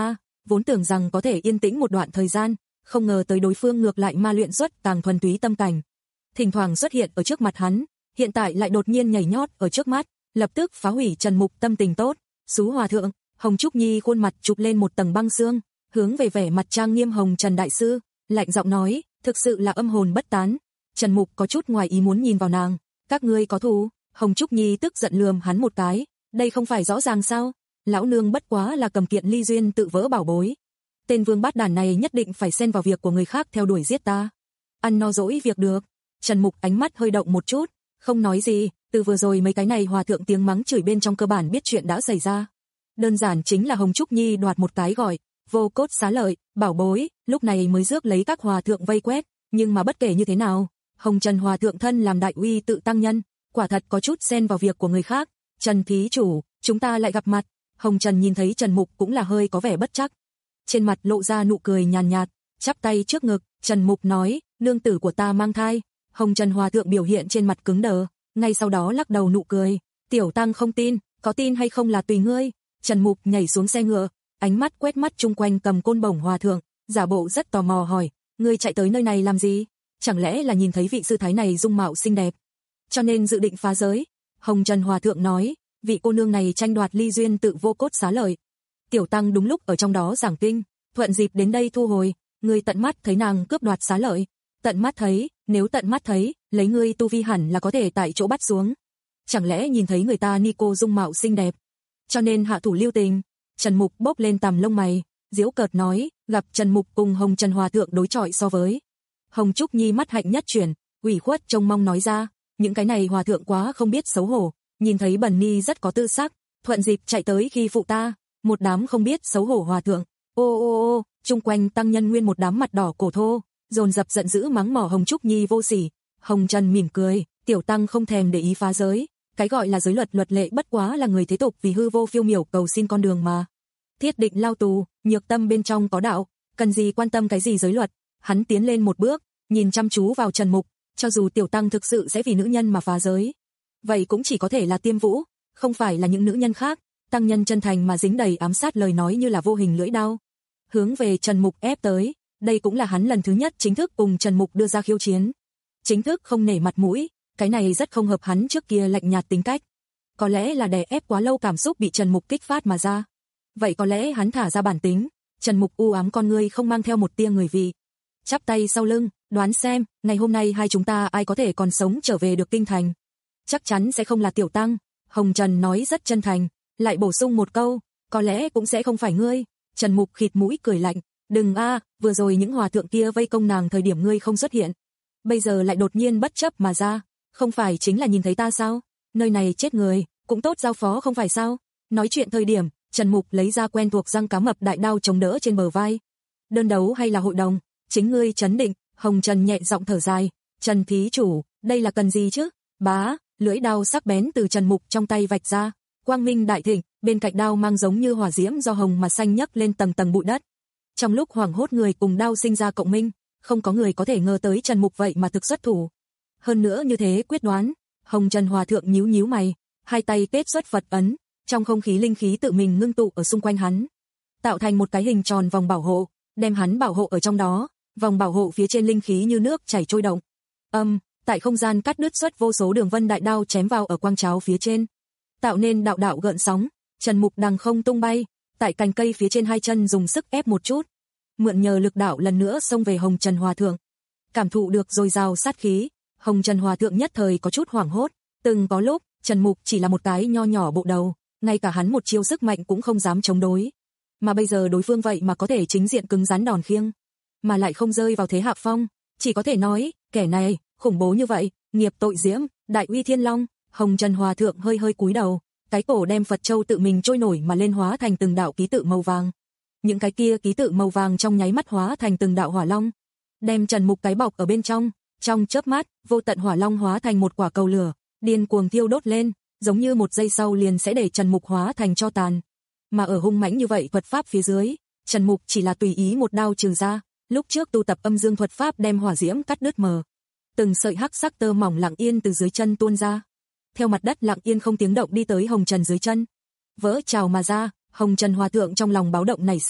Speaker 2: vốn tưởng rằng có thể yên tĩnh một đoạn thời gian, không ngờ tới đối phương ngược lại ma luyện xuất càng thuần túy tâm cảnh. Thỉnh thoảng xuất hiện ở trước mặt hắn, hiện tại lại đột nhiên nhảy nhót ở trước mắt, lập tức phá hủy Trần Mục tâm tình tốt. Xú hòa thượng, Hồng Trúc Nhi khuôn mặt chụp lên một tầng băng xương, hướng về vẻ mặt trang nghiêm Hồng Trần đại sư, lạnh giọng nói, thực sự là âm hồn bất tán. Trần Mục có chút ngoài ý muốn nhìn vào nàng, các ngươi có thù? Hồng Trúc Nhi tức giận lườm hắn một cái, đây không phải rõ ràng sao? Lão nương bất quá là cầm kiện ly duyên tự vỡ bảo bối. Tên vương bát đàn này nhất định phải xen vào việc của người khác theo đuổi giết ta. Ăn no dỗi việc được. Trần Mục ánh mắt hơi động một chút, không nói gì, từ vừa rồi mấy cái này hòa thượng tiếng mắng chửi bên trong cơ bản biết chuyện đã xảy ra. Đơn giản chính là Hồng Trúc Nhi đoạt một cái gọi, vô cốt xá lợi, bảo bối, lúc này mới rước lấy các hòa thượng vây quét, nhưng mà bất kể như thế nào, Hồng Trần hòa thượng thân làm đại uy tự tăng nhân, quả thật có chút xen vào việc của người khác. Trần thí chủ, chúng ta lại gặp mặt. Hồng Trần nhìn thấy Trần Mục cũng là hơi có vẻ bất chắc. Trên mặt lộ ra nụ cười nhàn nhạt, chắp tay trước ngực, Trần Mục nói, nương tử của ta mang thai. Hồng Trần hòa thượng biểu hiện trên mặt cứng đờ, ngay sau đó lắc đầu nụ cười, tiểu tăng không tin, có tin hay không là tùy ngươi. Trần Mục nhảy xuống xe ngựa, ánh mắt quét mắt chung quanh cầm côn bổng hòa thượng, giả bộ rất tò mò hỏi, ngươi chạy tới nơi này làm gì? Chẳng lẽ là nhìn thấy vị sư thái này dung mạo xinh đẹp, cho nên dự định phá giới? Hồng Trần hòa thượng nói, vị cô nương này tranh đoạt ly duyên tự vô cốt xá lợi. Tiểu tăng đúng lúc ở trong đó giảng kinh, thuận dịp đến đây thu hồi, ngươi tận mắt thấy nàng cướp đoạt xá lợi. Tận mắt thấy, nếu tận mắt thấy, lấy ngươi tu vi hẳn là có thể tại chỗ bắt xuống. Chẳng lẽ nhìn thấy người ta ni cô dung mạo xinh đẹp, cho nên hạ thủ lưu tình? Trần Mục bốc lên tằm lông mày, giễu cợt nói, gặp Trần Mục cùng Hồng Trần hòa thượng đối chọi so với. Hồng Trúc Nhi mắt hạnh nhất chuyển, ủy khuất trông mong nói ra, những cái này hòa thượng quá không biết xấu hổ, nhìn thấy Bần Ni rất có tư sắc, thuận dịp chạy tới khi phụ ta, một đám không biết xấu hổ hòa thượng. Ô ô ô, chung quanh tăng nhân nguyên một đám mặt đỏ cổ thô, dồn dập giận dữ mắng mỏ Hồng Trúc Nhi vô sỉ. Hồng Trần mỉm cười, tiểu tăng không thèm để ý phá giới, cái gọi là giới luật luật lệ bất quá là người thế tục vì hư vô phiêu miểu cầu xin con đường mà. Thiết định lao tù, nhược tâm bên trong có đạo, cần gì quan tâm cái gì giới luật. Hắn tiến lên một bước, nhìn chăm chú vào Trần Mục, cho dù tiểu tăng thực sự sẽ vì nữ nhân mà phá giới, vậy cũng chỉ có thể là Tiêm Vũ, không phải là những nữ nhân khác. Tăng nhân chân thành mà dính đầy ám sát lời nói như là vô hình lưỡi đao, hướng về Trần Mục ép tới. Đây cũng là hắn lần thứ nhất chính thức cùng Trần Mục đưa ra khiêu chiến. Chính thức không nể mặt mũi, cái này rất không hợp hắn trước kia lạnh nhạt tính cách. Có lẽ là đè ép quá lâu cảm xúc bị Trần Mục kích phát mà ra. Vậy có lẽ hắn thả ra bản tính. Trần Mục u ám con ngươi không mang theo một tia người vị, chắp tay sau lưng, đoán xem, ngày hôm nay hai chúng ta ai có thể còn sống trở về được kinh thành. Chắc chắn sẽ không là tiểu tăng. Hồng Trần nói rất chân thành, lại bổ sung một câu, có lẽ cũng sẽ không phải ngươi. Trần Mục khịt mũi cười lạnh, đừng a, vừa rồi những hòa thượng kia vây công nàng thời điểm ngươi không xuất hiện, bây giờ lại đột nhiên bất chấp mà ra, không phải chính là nhìn thấy ta sao? Nơi này chết người, cũng tốt giao phó không phải sao? Nói chuyện thời điểm, Trần Mục lấy ra quen thuộc răng cá mập đại đao chống đỡ trên bờ vai. Đơn đấu hay là hội đồng, chính ngươi trấn định. Hồng Trần nhẹ giọng thở dài, Trần thí chủ, đây là cần gì chứ? Bá, lưỡi đao sắc bén từ Trần Mục trong tay vạch ra, quang minh đại thịnh, bên cạnh đao mang giống như hỏa diễm do hồng mà xanh nhấc lên tầng tầng bụi đất. Trong lúc hoảng hốt người cùng đao sinh ra cộng minh, không có người có thể ngờ tới Trần Mục vậy mà thực xuất thủ. Hơn nữa như thế quyết đoán. Hồng Trần hòa thượng nhíu nhíu mày, hai tay kết xuất Phật ấn, trong không khí linh khí tự mình ngưng tụ ở xung quanh hắn, tạo thành một cái hình tròn vòng bảo hộ, đem hắn bảo hộ ở trong đó. Vòng bảo hộ phía trên linh khí như nước chảy trôi động. Âm, um, tại không gian cắt đứt xuất vô số đường vân đại đao chém vào ở quang cháo phía trên, tạo nên đạo đạo gợn sóng. Trần Mục đằng không tung bay, tại cành cây phía trên hai chân dùng sức ép một chút, mượn nhờ lực đạo lần nữa xông về Hồng Trần hòa thượng. Cảm thụ được dồi dào sát khí, Hồng Trần hòa thượng nhất thời có chút hoảng hốt. Từng có lúc, Trần Mục chỉ là một cái nho nhỏ bộ đầu, ngay cả hắn một chiêu sức mạnh cũng không dám chống đối, mà bây giờ đối phương vậy mà có thể chính diện cứng rắn đòn khiêng, mà lại không rơi vào thế hạ phong, chỉ có thể nói, kẻ này, khủng bố như vậy, nghiệp tội diễm, đại uy thiên long. Hồng Trần hòa thượng hơi hơi cúi đầu, cái cổ đem Phật châu tự mình trôi nổi mà lên hóa thành từng đạo ký tự màu vàng. Những cái kia ký tự màu vàng trong nháy mắt hóa thành từng đạo hỏa long, đem Trần Mục cái bọc ở bên trong. Trong chớp mắt, vô tận hỏa long hóa thành một quả cầu lửa, điên cuồng thiêu đốt lên, giống như một giây sau liền sẽ để Trần Mục hóa thành tro tàn. Mà ở hung mãnh như vậy thuật pháp phía dưới, Trần Mục chỉ là tùy ý một đao trừ ra. Lúc trước tu tập âm dương thuật pháp đem hỏa diễm cắt đứt mờ, từng sợi hắc sắc tơ mỏng lặng yên từ dưới chân tuôn ra, theo mặt đất lặng yên không tiếng động đi tới Hồng Trần dưới chân, vỡ trào mà ra. Hồng Trần hòa thượng trong lòng báo động nảy sinh,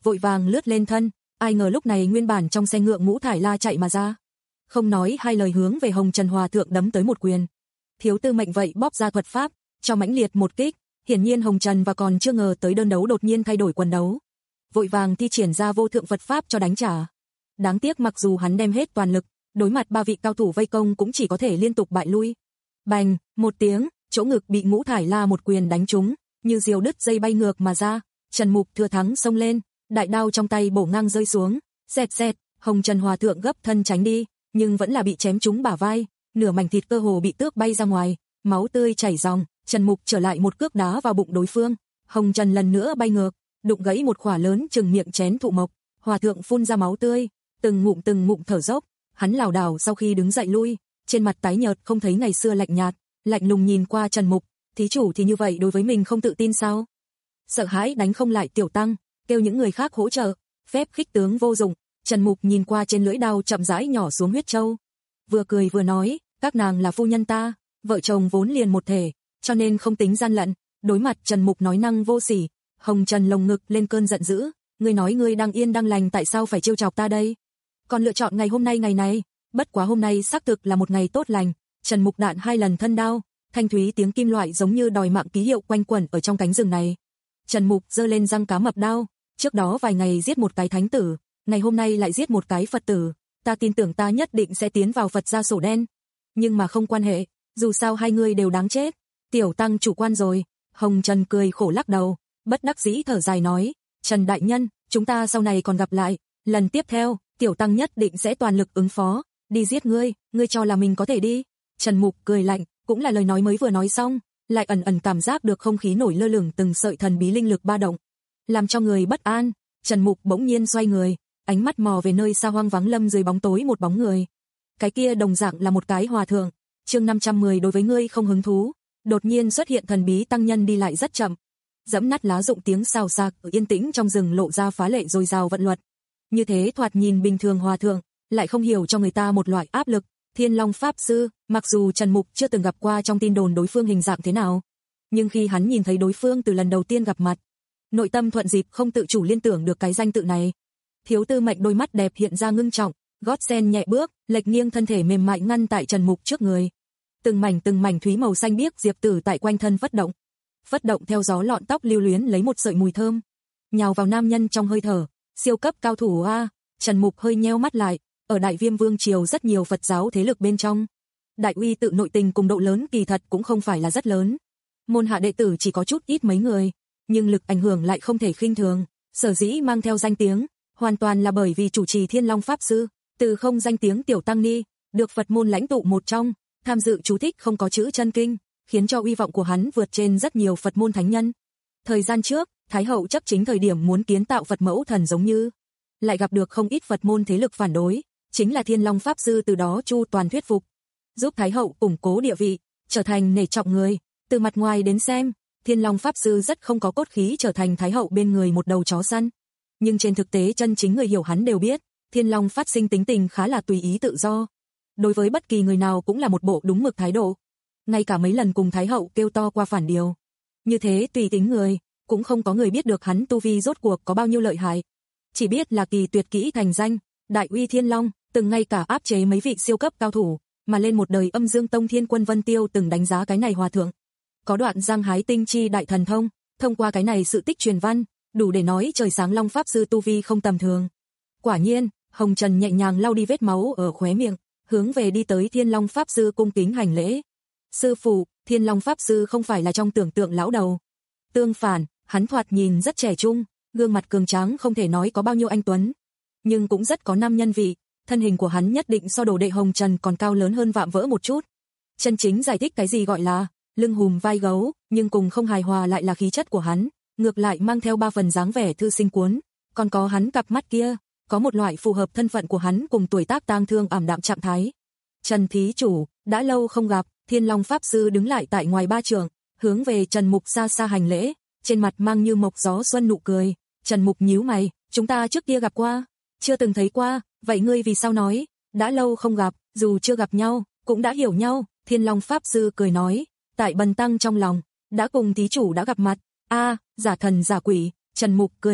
Speaker 2: vội vàng lướt lên thân, ai ngờ lúc này nguyên bản trong xe ngựa Ngũ Thải La chạy mà ra. Không nói hai lời hướng về Hồng Trần Hòa thượng đấm tới một quyền. Thiếu Tư Mệnh vậy bóp ra thuật pháp, cho mãnh liệt một kích, hiển nhiên Hồng Trần và còn chưa ngờ tới đơn đấu đột nhiên thay đổi quần đấu. Vội vàng thi triển ra vô thượng Phật pháp cho đánh trả. Đáng tiếc mặc dù hắn đem hết toàn lực, đối mặt ba vị cao thủ vây công cũng chỉ có thể liên tục bại lui. Bành, một tiếng, chỗ ngực bị Ngũ Thải La một quyền đánh trúng, như diều đứt dây bay ngược mà ra. Trần Mục thừa thắng xông lên, đại đao trong tay bổ ngang rơi xuống, xẹt xẹt, Hồng Trần Hòa thượng gấp thân tránh đi, nhưng vẫn là bị chém trúng bả vai, nửa mảnh thịt cơ hồ bị tước bay ra ngoài, máu tươi chảy ròng. Trần Mục trở lại một cước đá vào bụng đối phương, Hồng Trần lần nữa bay ngược, đụng gãy một khỏa lớn chừng miệng chén thụ mộc, Hòa thượng phun ra máu tươi, từng ngụm từng ngụm thở dốc, hắn lảo đảo sau khi đứng dậy lui, trên mặt tái nhợt không thấy ngày xưa lạnh nhạt, lạnh lùng nhìn qua Trần Mục, thí chủ thì như vậy đối với mình không tự tin sao? Sợ hãi đánh không lại tiểu tăng, kêu những người khác hỗ trợ, phép khích tướng vô dụng. Trần Mục nhìn qua trên lưỡi đao chậm rãi nhỏ xuống huyết châu, vừa cười vừa nói, các nàng là phu nhân ta, vợ chồng vốn liền một thể, cho nên không tính gian lận. Đối mặt Trần Mục nói năng vô sỉ, Hồng Trần lồng ngực lên cơn giận dữ, ngươi nói ngươi đang yên đang lành tại sao phải trêu chọc ta đây? Còn lựa chọn ngày hôm nay ngày này, bất quá hôm nay xác thực là một ngày tốt lành. Trần Mục đạn hai lần thân đao, thanh thúy tiếng kim loại giống như đòi mạng ký hiệu quanh quẩn ở trong cánh rừng này. Trần Mục giơ lên răng cá mập đao, trước đó vài ngày giết một cái thánh tử, ngày hôm nay lại giết một cái Phật tử, ta tin tưởng ta nhất định sẽ tiến vào Phật gia sổ đen. Nhưng mà không quan hệ, dù sao hai người đều đáng chết. Tiểu tăng chủ quan rồi. Hồng Trần cười khổ lắc đầu, bất đắc dĩ thở dài nói, Trần đại nhân, chúng ta sau này còn gặp lại, lần tiếp theo, tiểu tăng nhất định sẽ toàn lực ứng phó, đi giết ngươi, ngươi cho là mình có thể đi. Trần Mục cười lạnh, cũng là lời nói mới vừa nói xong, lại ẩn ẩn cảm giác được không khí nổi lơ lửng từng sợi thần bí linh lực ba động, làm cho người bất an. Trần Mục bỗng nhiên xoay người, ánh mắt mò về nơi xa hoang vắng lâm dưới bóng tối một bóng người. Cái kia đồng dạng là một cái hòa thượng. Chương năm trăm mười đối với ngươi không hứng thú. Đột nhiên xuất hiện thần bí tăng nhân đi lại rất chậm, dẫm nát lá rụng tiếng xào xạc ở yên tĩnh trong rừng lộ ra phá lệ dồi dào vận luật. Như thế thoạt nhìn bình thường hòa thượng, lại không hiểu cho người ta một loại áp lực. Thiên Long Pháp Sư, mặc dù Trần Mục chưa từng gặp qua trong tin đồn đối phương hình dạng thế nào, nhưng khi hắn nhìn thấy đối phương từ lần đầu tiên gặp mặt, nội tâm thuận dịp không tự chủ liên tưởng được cái danh tự này. Thiếu Tư Mệnh đôi mắt đẹp hiện ra ngưng trọng, gót sen nhẹ bước, lệch nghiêng thân thể mềm mại ngăn tại Trần Mục trước người. Từng mảnh từng mảnh thúy màu xanh biếc diệp tử tại quanh thân phất động, phất động theo gió lọn tóc lưu luyến lấy một sợi mùi thơm, nhào vào nam nhân trong hơi thở. Siêu cấp cao thủ a. Trần Mục hơi nheo mắt lại, ở Đại Viêm Vương triều rất nhiều Phật giáo thế lực bên trong, đại uy tự nội tình cùng độ lớn kỳ thật cũng không phải là rất lớn. Môn hạ đệ tử chỉ có chút ít mấy người, nhưng lực ảnh hưởng lại không thể khinh thường, sở dĩ mang theo danh tiếng, hoàn toàn là bởi vì chủ trì Thiên Long Pháp Sư, từ không danh tiếng tiểu tăng ni, được Phật môn lãnh tụ một trong, tham dự chú thích không có chữ chân kinh, khiến cho uy vọng của hắn vượt trên rất nhiều Phật môn thánh nhân. Thời gian trước, Thái hậu chấp chính thời điểm muốn kiến tạo Phật mẫu thần giống như, lại gặp được không ít Phật môn thế lực phản đối, chính là Thiên Long Pháp Sư từ đó chu toàn thuyết phục, giúp Thái hậu củng cố địa vị, trở thành nể trọng người. Từ mặt ngoài đến xem, Thiên Long Pháp Sư rất không có cốt khí trở thành Thái hậu bên người một đầu chó săn. Nhưng trên thực tế chân chính người hiểu hắn đều biết, Thiên Long phát sinh tính tình khá là tùy ý tự do. Đối với bất kỳ người nào cũng là một bộ đúng mực thái độ. Ngay cả mấy lần cùng Thái hậu kêu to qua phản điều. Như thế tùy tính người, cũng không có người biết được hắn tu vi rốt cuộc có bao nhiêu lợi hại. Chỉ biết là kỳ tuyệt kỹ thành danh, đại uy Thiên Long, từng ngay cả áp chế mấy vị siêu cấp cao thủ, mà lên một đời Âm Dương Tông Thiên Quân Vân Tiêu từng đánh giá cái này hòa thượng. Có đoạn giang hái tinh chi đại thần thông, thông qua cái này sự tích truyền văn, đủ để nói trời sáng Long Pháp Sư tu vi không tầm thường. Quả nhiên, Hồng Trần nhẹ nhàng lau đi vết máu ở khóe miệng, hướng về đi tới Thiên Long Pháp Sư cung kính hành lễ. Sư phụ, Thiên Long Pháp Sư không phải là trong tưởng tượng lão đầu. Tương phản, hắn thoạt nhìn rất trẻ trung, gương mặt cường tráng không thể nói có bao nhiêu anh tuấn, nhưng cũng rất có nam nhân vị, thân hình của hắn nhất định so đồ đệ Hồng Trần còn cao lớn hơn vạm vỡ một chút. Chân chính giải thích cái gì gọi là lưng hùm vai gấu, nhưng cùng không hài hòa lại là khí chất của hắn, ngược lại mang theo ba phần dáng vẻ thư sinh cuốn, còn có hắn cặp mắt kia, có một loại phù hợp thân phận của hắn cùng tuổi tác tang thương ảm đạm trạng thái. Trần thí chủ, đã lâu không gặp. Thiên Long Pháp Sư đứng lại tại ngoài ba trường, hướng về Trần Mục xa xa hành lễ, trên mặt mang như mộc gió xuân nụ cười. Trần Mục nhíu mày, chúng ta trước kia gặp qua, chưa từng thấy qua, vậy ngươi vì sao nói, đã lâu không gặp, dù chưa gặp nhau, cũng đã hiểu nhau. Thiên Long Pháp Sư cười nói, tại bần tăng trong lòng, đã cùng thí chủ đã gặp mặt. A, giả thần giả quỷ. Trần Mục cười nhạo,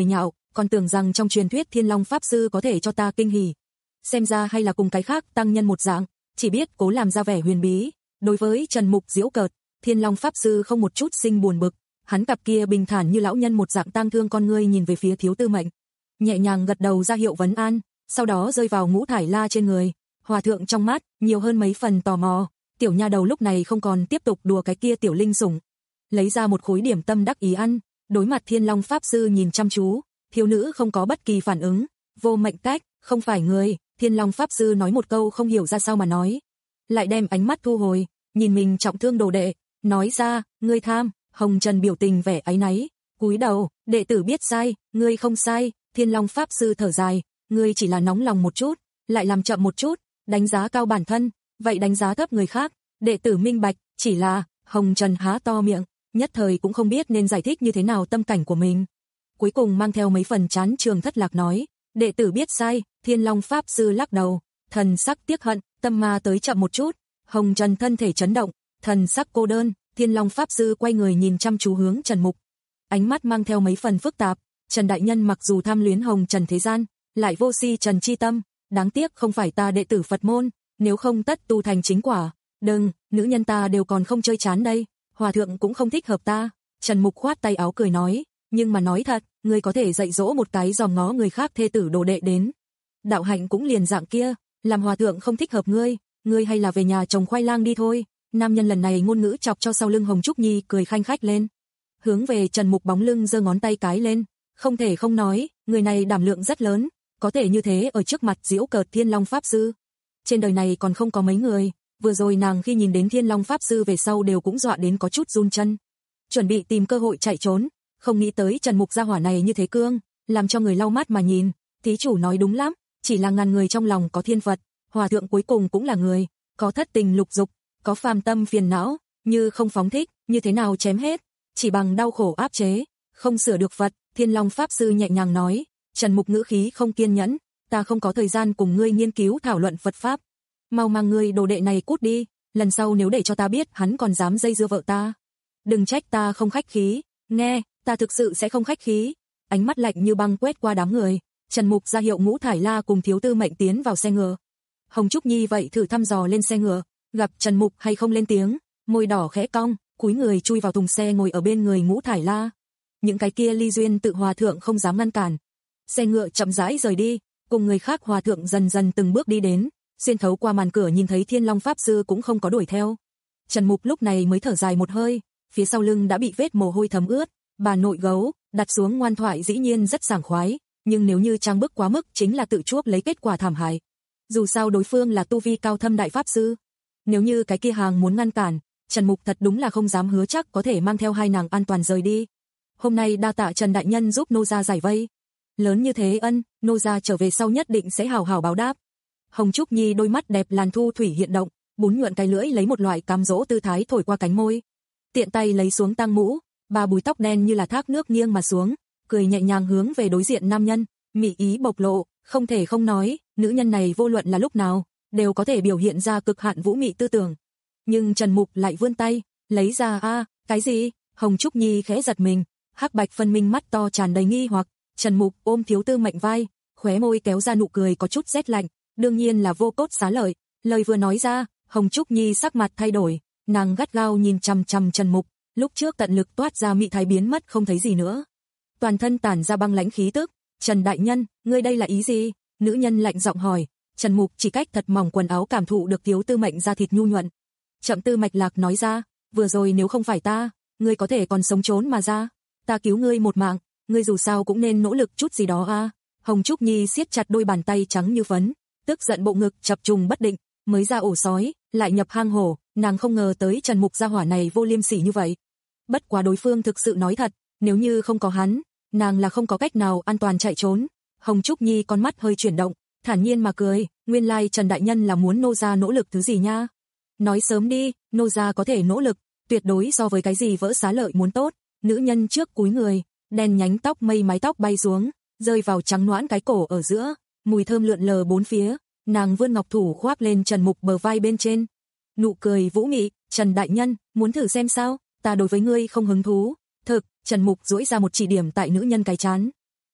Speaker 2: còn tưởng rằng trong truyền thuyết Thiên Long Pháp Sư có thể cho ta kinh hỉ. Xem ra hay là cùng cái khác tăng nhân một dạng, chỉ biết cố làm ra vẻ huyền bí. Đối với Trần Mục giễu cợt, Thiên Long Pháp Sư không một chút sinh buồn bực, hắn cặp kia bình thản như lão nhân một dạng tang thương con ngươi nhìn về phía Thiếu Tư Mệnh, nhẹ nhàng gật đầu ra hiệu vấn an, sau đó rơi vào Ngũ Thải La trên người. Hòa thượng trong mắt nhiều hơn mấy phần tò mò, tiểu nha đầu lúc này không còn tiếp tục đùa cái kia tiểu linh sủng, lấy ra một khối điểm tâm đắc ý ăn. Đối mặt Thiên Long Pháp Sư nhìn chăm chú, thiếu nữ không có bất kỳ phản ứng. Vô Mệnh Cách, không phải người. Thiên Long Pháp Sư nói một câu không hiểu ra sao mà nói, lại đem ánh mắt thu hồi, nhìn mình trọng thương đồ đệ, nói ra, ngươi tham. Hồng Trần biểu tình vẻ áy náy, cúi đầu, đệ tử biết sai, ngươi không sai. Thiên Long Pháp Sư thở dài, ngươi chỉ là nóng lòng một chút, lại làm chậm một chút, đánh giá cao bản thân, vậy đánh giá thấp người khác. Đệ tử minh bạch, chỉ là, Hồng Trần há to miệng, nhất thời cũng không biết nên giải thích như thế nào tâm cảnh của mình. Cuối cùng mang theo mấy phần chán trường thất lạc nói, đệ tử biết sai. Thiên Long Pháp Sư lắc đầu, thần sắc tiếc hận, tâm ma tới chậm một chút. Hồng Trần thân thể chấn động, thần sắc cô đơn. Thiên Long Pháp Sư quay người nhìn chăm chú hướng Trần Mục, ánh mắt mang theo mấy phần phức tạp. Trần đại nhân mặc dù tham luyến Hồng Trần thế gian, lại vô si Trần chi tâm, đáng tiếc không phải ta đệ tử Phật môn, nếu không tất tu thành chính quả. Đừng, nữ nhân ta đều còn không chơi chán đây, hòa thượng cũng không thích hợp ta. Trần Mục khoát tay áo cười nói, nhưng mà nói thật, ngươi có thể dạy dỗ một cái dòm ngó người khác thê tử đồ đệ đến. Đạo hạnh cũng liền dạng kia, làm hòa thượng không thích hợp ngươi, ngươi hay là về nhà trồng khoai lang đi thôi. Nam nhân lần này ngôn ngữ chọc cho sau lưng Hồng Trúc Nhi cười khanh khách lên, hướng về Trần Mục bóng lưng giơ ngón tay cái lên, không thể không nói, người này đảm lượng rất lớn, có thể như thế ở trước mặt giễu cợt Thiên Long Pháp Sư. Trên đời này còn không có mấy người, vừa rồi nàng khi nhìn đến Thiên Long Pháp Sư về sau đều cũng dọa đến có chút run chân, chuẩn bị tìm cơ hội chạy trốn, không nghĩ tới Trần Mục gia hỏa này như thế cương, làm cho người lau mắt mà nhìn. Thí chủ nói đúng lắm, chỉ là ngàn người trong lòng có thiên Phật, hòa thượng cuối cùng cũng là người, có thất tình lục dục, có phàm tâm phiền não, như không phóng thích, như thế nào chém hết, chỉ bằng đau khổ áp chế, không sửa được Phật. Thiên Long Pháp Sư nhẹ nhàng nói. Trần Mục ngữ khí không kiên nhẫn, ta không có thời gian cùng ngươi nghiên cứu thảo luận Phật Pháp, mau mang ngươi đồ đệ này cút đi, lần sau nếu để cho ta biết hắn còn dám dây dưa vợ ta, đừng trách ta không khách khí, nghe, ta thực sự sẽ không khách khí. Ánh mắt lạnh như băng quét qua đám người, Trần Mục ra hiệu Ngũ Thải La cùng Thiếu Tư Mệnh tiến vào xe ngựa. Hồng Trúc Nhi vậy thử thăm dò lên xe ngựa, gặp Trần Mục hay không lên tiếng, môi đỏ khẽ cong, cúi người chui vào thùng xe ngồi ở bên người Ngũ Thải La. Những cái kia ly duyên tự hòa thượng không dám ngăn cản. Xe ngựa chậm rãi rời đi, cùng người khác hòa thượng dần dần từng bước đi đến, xuyên thấu qua màn cửa nhìn thấy Thiên Long Pháp Sư cũng không có đuổi theo. Trần Mục lúc này mới thở dài một hơi, phía sau lưng đã bị vết mồ hôi thấm ướt, bà nội gấu, đặt xuống ngoan thoại dĩ nhiên rất sảng khoái, nhưng nếu như trang bức quá mức chính là tự chuốc lấy kết quả thảm hại. Dù sao đối phương là tu vi cao thâm đại pháp sư, nếu như cái kia hàng muốn ngăn cản, Trần Mục thật đúng là không dám hứa chắc có thể mang theo hai nàng an toàn rời đi. Hôm nay đa tạ Trần đại nhân giúp nô gia giải vây, lớn như thế ân, nô gia trở về sau nhất định sẽ hào hào báo đáp. Hồng Trúc Nhi đôi mắt đẹp làn thu thủy hiện động, bún nhuận cái lưỡi lấy một loại cám dỗ tư thái thổi qua cánh môi, tiện tay lấy xuống tang mũ, ba búi tóc đen như là thác nước nghiêng mà xuống, cười nhẹ nhàng hướng về đối diện nam nhân, mị ý bộc lộ, không thể không nói, nữ nhân này vô luận là lúc nào đều có thể biểu hiện ra cực hạn vũ mị tư tưởng. Nhưng Trần Mục lại vươn tay, lấy ra a, cái gì? Hồng Trúc Nhi khẽ giật mình, hắc bạch phân minh mắt to tràn đầy nghi hoặc. Trần Mục ôm Thiếu Tư Mệnh vai, khóe môi kéo ra nụ cười có chút rét lạnh, đương nhiên là vô cốt xá lợi. Lời vừa nói ra, Hồng Trúc Nhi sắc mặt thay đổi, nàng gắt gao nhìn chằm chằm Trần Mục, lúc trước tận lực toát ra mị thái biến mất không thấy gì nữa, toàn thân tản ra băng lãnh khí tức. Trần đại nhân, ngươi đây là ý gì? Nữ nhân lạnh giọng hỏi. Trần Mục chỉ cách thật mỏng quần áo cảm thụ được Thiếu Tư Mệnh da thịt nhu nhuận, chậm tư mạch lạc nói ra, vừa rồi nếu không phải ta, ngươi có thể còn sống trốn mà ra, ta cứu ngươi một mạng, ngươi dù sao cũng nên nỗ lực chút gì đó a. À. Hồng Trúc Nhi siết chặt đôi bàn tay trắng như phấn, tức giận bộ ngực chập trùng bất định, mới ra ổ sói, lại nhập hang hổ, nàng không ngờ tới Trần Mục gia hỏa này vô liêm sỉ như vậy. Bất quá đối phương thực sự nói thật, nếu như không có hắn, nàng là không có cách nào an toàn chạy trốn. Hồng Trúc Nhi con mắt hơi chuyển động, thản nhiên mà cười, nguyên lai like Trần đại nhân là muốn nô gia nỗ lực thứ gì nha? Nói sớm đi, nô gia có thể nỗ lực, tuyệt đối so với cái gì vỡ xá lợi muốn tốt. Nữ nhân trước cúi người, đen nhánh tóc mây mái tóc bay xuống, rơi vào trắng nõn cái cổ ở giữa, mùi thơm lượn lờ bốn phía, nàng vươn ngọc thủ khoác lên Trần Mục bờ vai bên trên. Nụ cười vũ mị, Trần đại nhân, muốn thử xem sao, ta đối với ngươi không hứng thú. Thực, Trần Mục duỗi ra một chỉ điểm tại nữ nhân cái trán.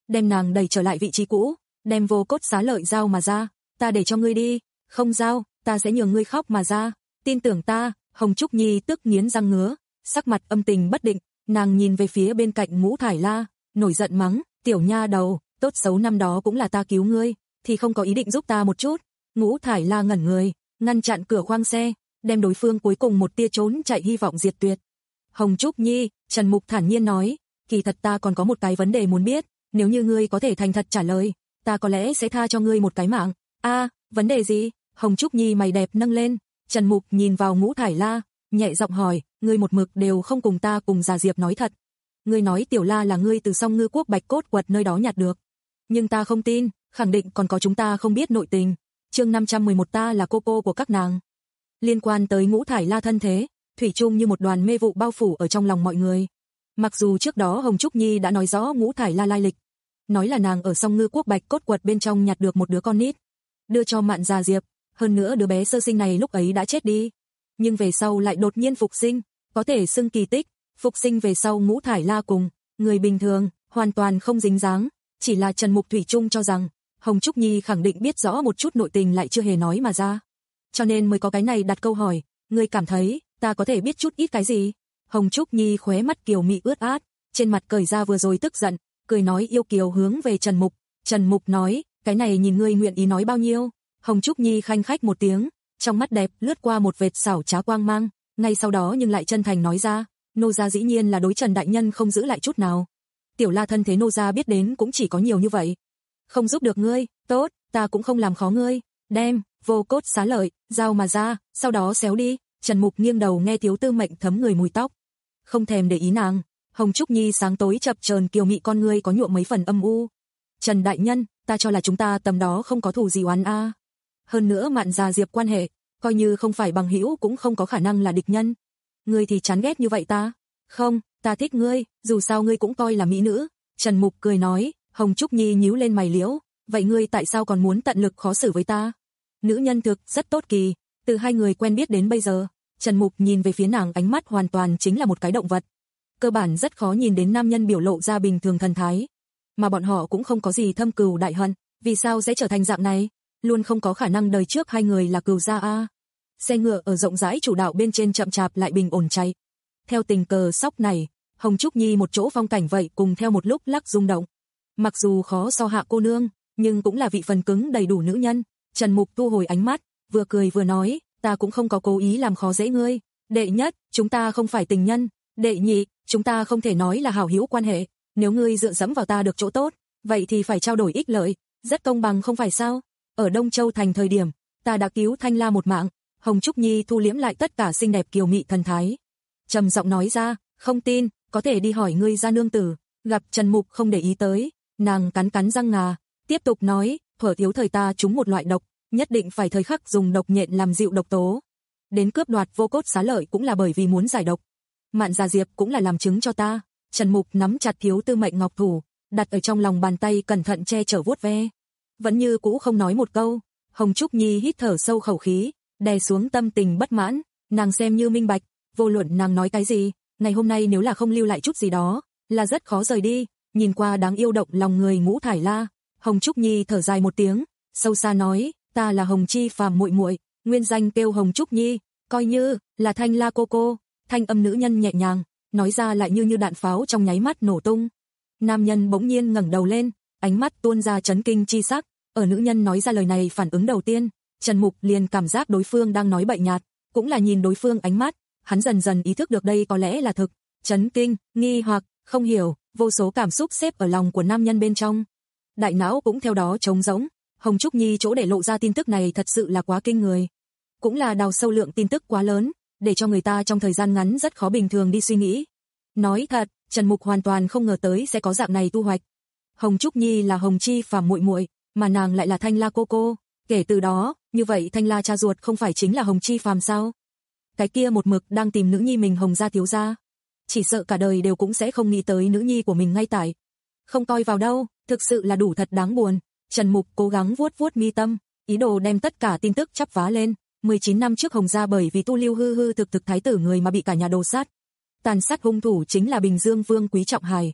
Speaker 2: đem nàng đẩy trở lại vị trí cũ, đem vô cốt xá lợi giao mà ra, ta để cho ngươi đi, không giao, ta sẽ nhường ngươi khóc mà ra, tin tưởng ta. Hồng Trúc Nhi tức nghiến răng ngứa, sắc mặt âm tình bất định, nàng nhìn về phía bên cạnh Ngũ Thải La, nổi giận mắng, tiểu nha đầu, tốt xấu năm đó cũng là ta cứu ngươi, thì không có ý định giúp ta một chút. Ngũ Thải La ngẩn người, ngăn chặn cửa khoang xe, đem đối phương cuối cùng một tia trốn chạy hy vọng diệt tuyệt. Hồng Trúc Nhi, Trần Mục thản nhiên nói, kỳ thật ta còn có một cái vấn đề muốn biết, nếu như ngươi có thể thành thật trả lời, ta có lẽ sẽ tha cho ngươi một cái mạng. A, vấn đề gì? Hồng Trúc Nhi mày đẹp nâng lên, Trần Mục nhìn vào Ngũ Thải La, nhẹ giọng hỏi, ngươi một mực đều không cùng ta cùng Già Diệp nói thật. Ngươi nói Tiểu La là ngươi từ Song Ngư Quốc Bạch Cốt Quật nơi đó nhặt được, nhưng ta không tin, khẳng định còn có chúng ta không biết nội tình. Chương năm trăm mười một, ta là cô cô của các nàng. Liên quan tới Ngũ Thải La thân thế, thủy chung như một đoàn mê vụ bao phủ ở trong lòng mọi người. Mặc dù trước đó Hồng Trúc Nhi đã nói rõ Ngũ Thải La lai lịch, nói là nàng ở Song Ngư Quốc Bạch Cốt Quật bên trong nhặt được một đứa con nít, đưa cho Mạn Già Diệp, hơn nữa đứa bé sơ sinh này lúc ấy đã chết đi, nhưng về sau lại đột nhiên phục sinh, có thể xưng kỳ tích. Phục sinh về sau Ngũ Thải La cùng người bình thường hoàn toàn không dính dáng, chỉ là Trần Mục thủy chung cho rằng Hồng Trúc Nhi khẳng định biết rõ một chút nội tình lại chưa hề nói mà ra, cho nên mới có cái này đặt câu hỏi, ngươi cảm thấy ta có thể biết chút ít cái gì? Hồng Trúc Nhi khóe mắt kiều mị ướt át, trên mặt cởi ra vừa rồi tức giận, cười nói yêu kiều hướng về Trần Mục. Trần Mục nói, cái này nhìn ngươi nguyện ý nói bao nhiêu? Hồng Trúc Nhi khanh khách một tiếng, trong mắt đẹp lướt qua một vệt xảo trá quang mang, ngay sau đó nhưng lại chân thành nói ra, nô gia dĩ nhiên là đối Trần đại nhân không giữ lại chút nào. Tiểu La thân thế nô gia biết đến cũng chỉ có nhiều như vậy, không giúp được ngươi, tốt, ta cũng không làm khó ngươi, đem vô cốt xá lợi giao mà ra, sau đó xéo đi. Trần Mục nghiêng đầu nghe Thiếu Tư Mệnh thấm người mùi tóc, không thèm để ý nàng. Hồng Trúc Nhi sáng tối chập chờn kiều mị con ngươi có nhuộm mấy phần âm u. Trần đại nhân, ta cho là chúng ta tầm đó không có thù gì oán a. À. Hơn nữa Mạn Già Diệp quan hệ, coi như không phải bằng hữu cũng không có khả năng là địch nhân. Ngươi thì chán ghét như vậy ta? Không, ta thích ngươi, dù sao ngươi cũng coi là mỹ nữ. Trần Mục cười nói. Hồng Trúc Nhi nhíu lên mày liễu, vậy ngươi tại sao còn muốn tận lực khó xử với ta? Nữ nhân thực rất tốt kỳ, từ hai người quen biết đến bây giờ, Trần Mục nhìn về phía nàng ánh mắt hoàn toàn chính là một cái động vật. Cơ bản rất khó nhìn đến nam nhân biểu lộ ra bình thường thần thái, mà bọn họ cũng không có gì thâm cừu đại hận, vì sao sẽ trở thành dạng này? Luôn không có khả năng đời trước hai người là cừu gia a. Xe ngựa ở rộng rãi chủ đạo bên trên chậm chạp lại bình ổn chạy. Theo tình cờ sóc này, Hồng Trúc Nhi một chỗ phong cảnh vậy cùng theo một lúc lắc rung động. Mặc dù khó so hạ cô nương, nhưng cũng là vị phần cứng đầy đủ nữ nhân. Trần Mục thu hồi ánh mắt, vừa cười vừa nói, ta cũng không có cố ý làm khó dễ ngươi. Đệ nhất, chúng ta không phải tình nhân. Đệ nhị, chúng ta không thể nói là hảo hữu quan hệ. Nếu ngươi dựa dẫm vào ta được chỗ tốt, vậy thì phải trao đổi ích lợi, rất công bằng không phải sao? Ở Đông Châu thành thời điểm, ta đã cứu Thanh La một mạng. Hồng Trúc Nhi thu liễm lại tất cả xinh đẹp kiều mị thần thái, trầm giọng nói ra, không tin, có thể đi hỏi ngươi gia nương tử. Gặp Trần Mục không để ý tới, nàng cắn cắn răng ngà, tiếp tục nói, thuở thiếu thời ta trúng một loại độc, nhất định phải thời khắc dùng độc nhện làm dịu độc tố. Đến cướp đoạt vô cốt xá lợi cũng là bởi vì muốn giải độc. Mạn Già Diệp cũng là làm chứng cho ta. Trần Mục nắm chặt Thiếu Tư Mệnh ngọc thủ, đặt ở trong lòng bàn tay cẩn thận che chở vuốt ve. Vẫn như cũ không nói một câu. Hồng Trúc Nhi hít thở sâu khẩu khí, đè xuống tâm tình bất mãn, nàng xem như minh bạch, vô luận nàng nói cái gì, ngày hôm nay nếu là không lưu lại chút gì đó, là rất khó rời đi. Nhìn qua đáng yêu động lòng người Ngũ Thải La, Hồng Trúc Nhi thở dài một tiếng, sâu xa nói, ta là Hồng Chi Phàm muội muội, nguyên danh kêu Hồng Trúc Nhi, coi như là Thanh La cô cô. Thanh âm nữ nhân nhẹ nhàng, nói ra lại như như đạn pháo trong nháy mắt nổ tung. Nam nhân bỗng nhiên ngẩng đầu lên, ánh mắt tuôn ra chấn kinh chi sắc. Ở nữ nhân nói ra lời này phản ứng đầu tiên, Trần Mục liền cảm giác đối phương đang nói bậy nhạt, cũng là nhìn đối phương ánh mắt, hắn dần dần ý thức được đây có lẽ là thực. Chấn kinh, nghi hoặc, không hiểu, vô số cảm xúc xếp ở lòng của nam nhân bên trong. Đại não cũng theo đó trống rỗng. Hồng Trúc Nhi chỗ để lộ ra tin tức này thật sự là quá kinh người, cũng là đào sâu lượng tin tức quá lớn, để cho người ta trong thời gian ngắn rất khó bình thường đi suy nghĩ. Nói thật, Trần Mục hoàn toàn không ngờ tới sẽ có dạng này thu hoạch. Hồng Trúc Nhi là Hồng Chi Phàm muội muội, mà nàng lại là Thanh La cô cô. Kể từ đó, như vậy Thanh La cha ruột không phải chính là Hồng Chi Phàm sao? Cái kia một mực đang tìm nữ nhi mình Hồng gia thiếu gia, chỉ sợ cả đời đều cũng sẽ không nghĩ tới nữ nhi của mình ngay tại không coi vào đâu, thực sự là đủ thật đáng buồn. Trần Mục cố gắng vuốt vuốt mi tâm, ý đồ đem tất cả tin tức chắp vá lên. mười chín năm trước Hồng gia bởi vì tu lưu hư hư thực thực thái tử người mà bị cả nhà đồ sát. Tàn sát hung thủ chính là Bình Dương Vương Quý Trọng Hải.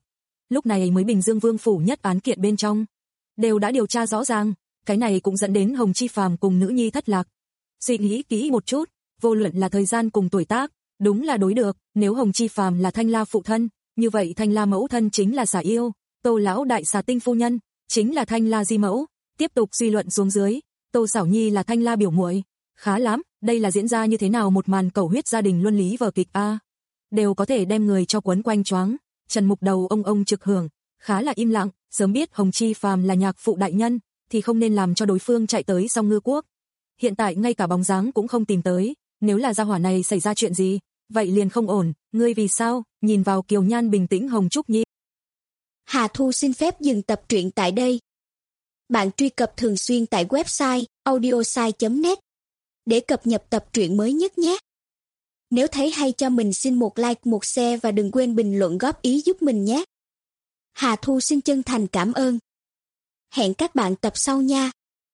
Speaker 2: lúc này mới Bình Dương Vương phủ nhất án kiện bên trong. Đều đã điều tra rõ ràng, cái này cũng dẫn đến Hồng Chi Phàm cùng nữ nhi thất lạc. Suy nghĩ kỹ một chút, vô luận là thời gian cùng tuổi tác, đúng là đối được, nếu Hồng Chi Phàm là Thanh La phụ thân, như vậy Thanh La mẫu thân chính là Xà Yêu, Tô lão đại Xà Tinh phu nhân, chính là Thanh La di mẫu. Tiếp tục suy luận xuống dưới, Tô Xảo Nhi là Thanh La biểu muội. Khá lắm, đây là diễn ra như thế nào một màn cầu huyết gia đình luân lý vở kịch a. Đều có thể đem người cho quấn quanh choáng. Trần Mục đầu ông ông trực hưởng, khá là im lặng, sớm biết Hồng Chi Phàm là nhạc phụ đại nhân, thì không nên làm cho đối phương chạy tới Song Ngư Quốc. Hiện tại ngay cả bóng dáng cũng không tìm tới, nếu là gia hỏa này xảy ra chuyện gì, vậy liền không ổn, ngươi vì sao? Nhìn vào kiều nhan bình tĩnh Hồng Trúc Nhi.
Speaker 3: Hà Thu xin phép dừng tập truyện tại đây. Bạn truy cập thường xuyên tại website audiosai chấm net để cập nhật tập truyện mới nhất nhé. Nếu thấy hay cho mình xin một like, một share và đừng quên bình luận góp ý giúp mình nhé. Hà Thu xin chân thành cảm ơn. Hẹn các bạn tập sau nha.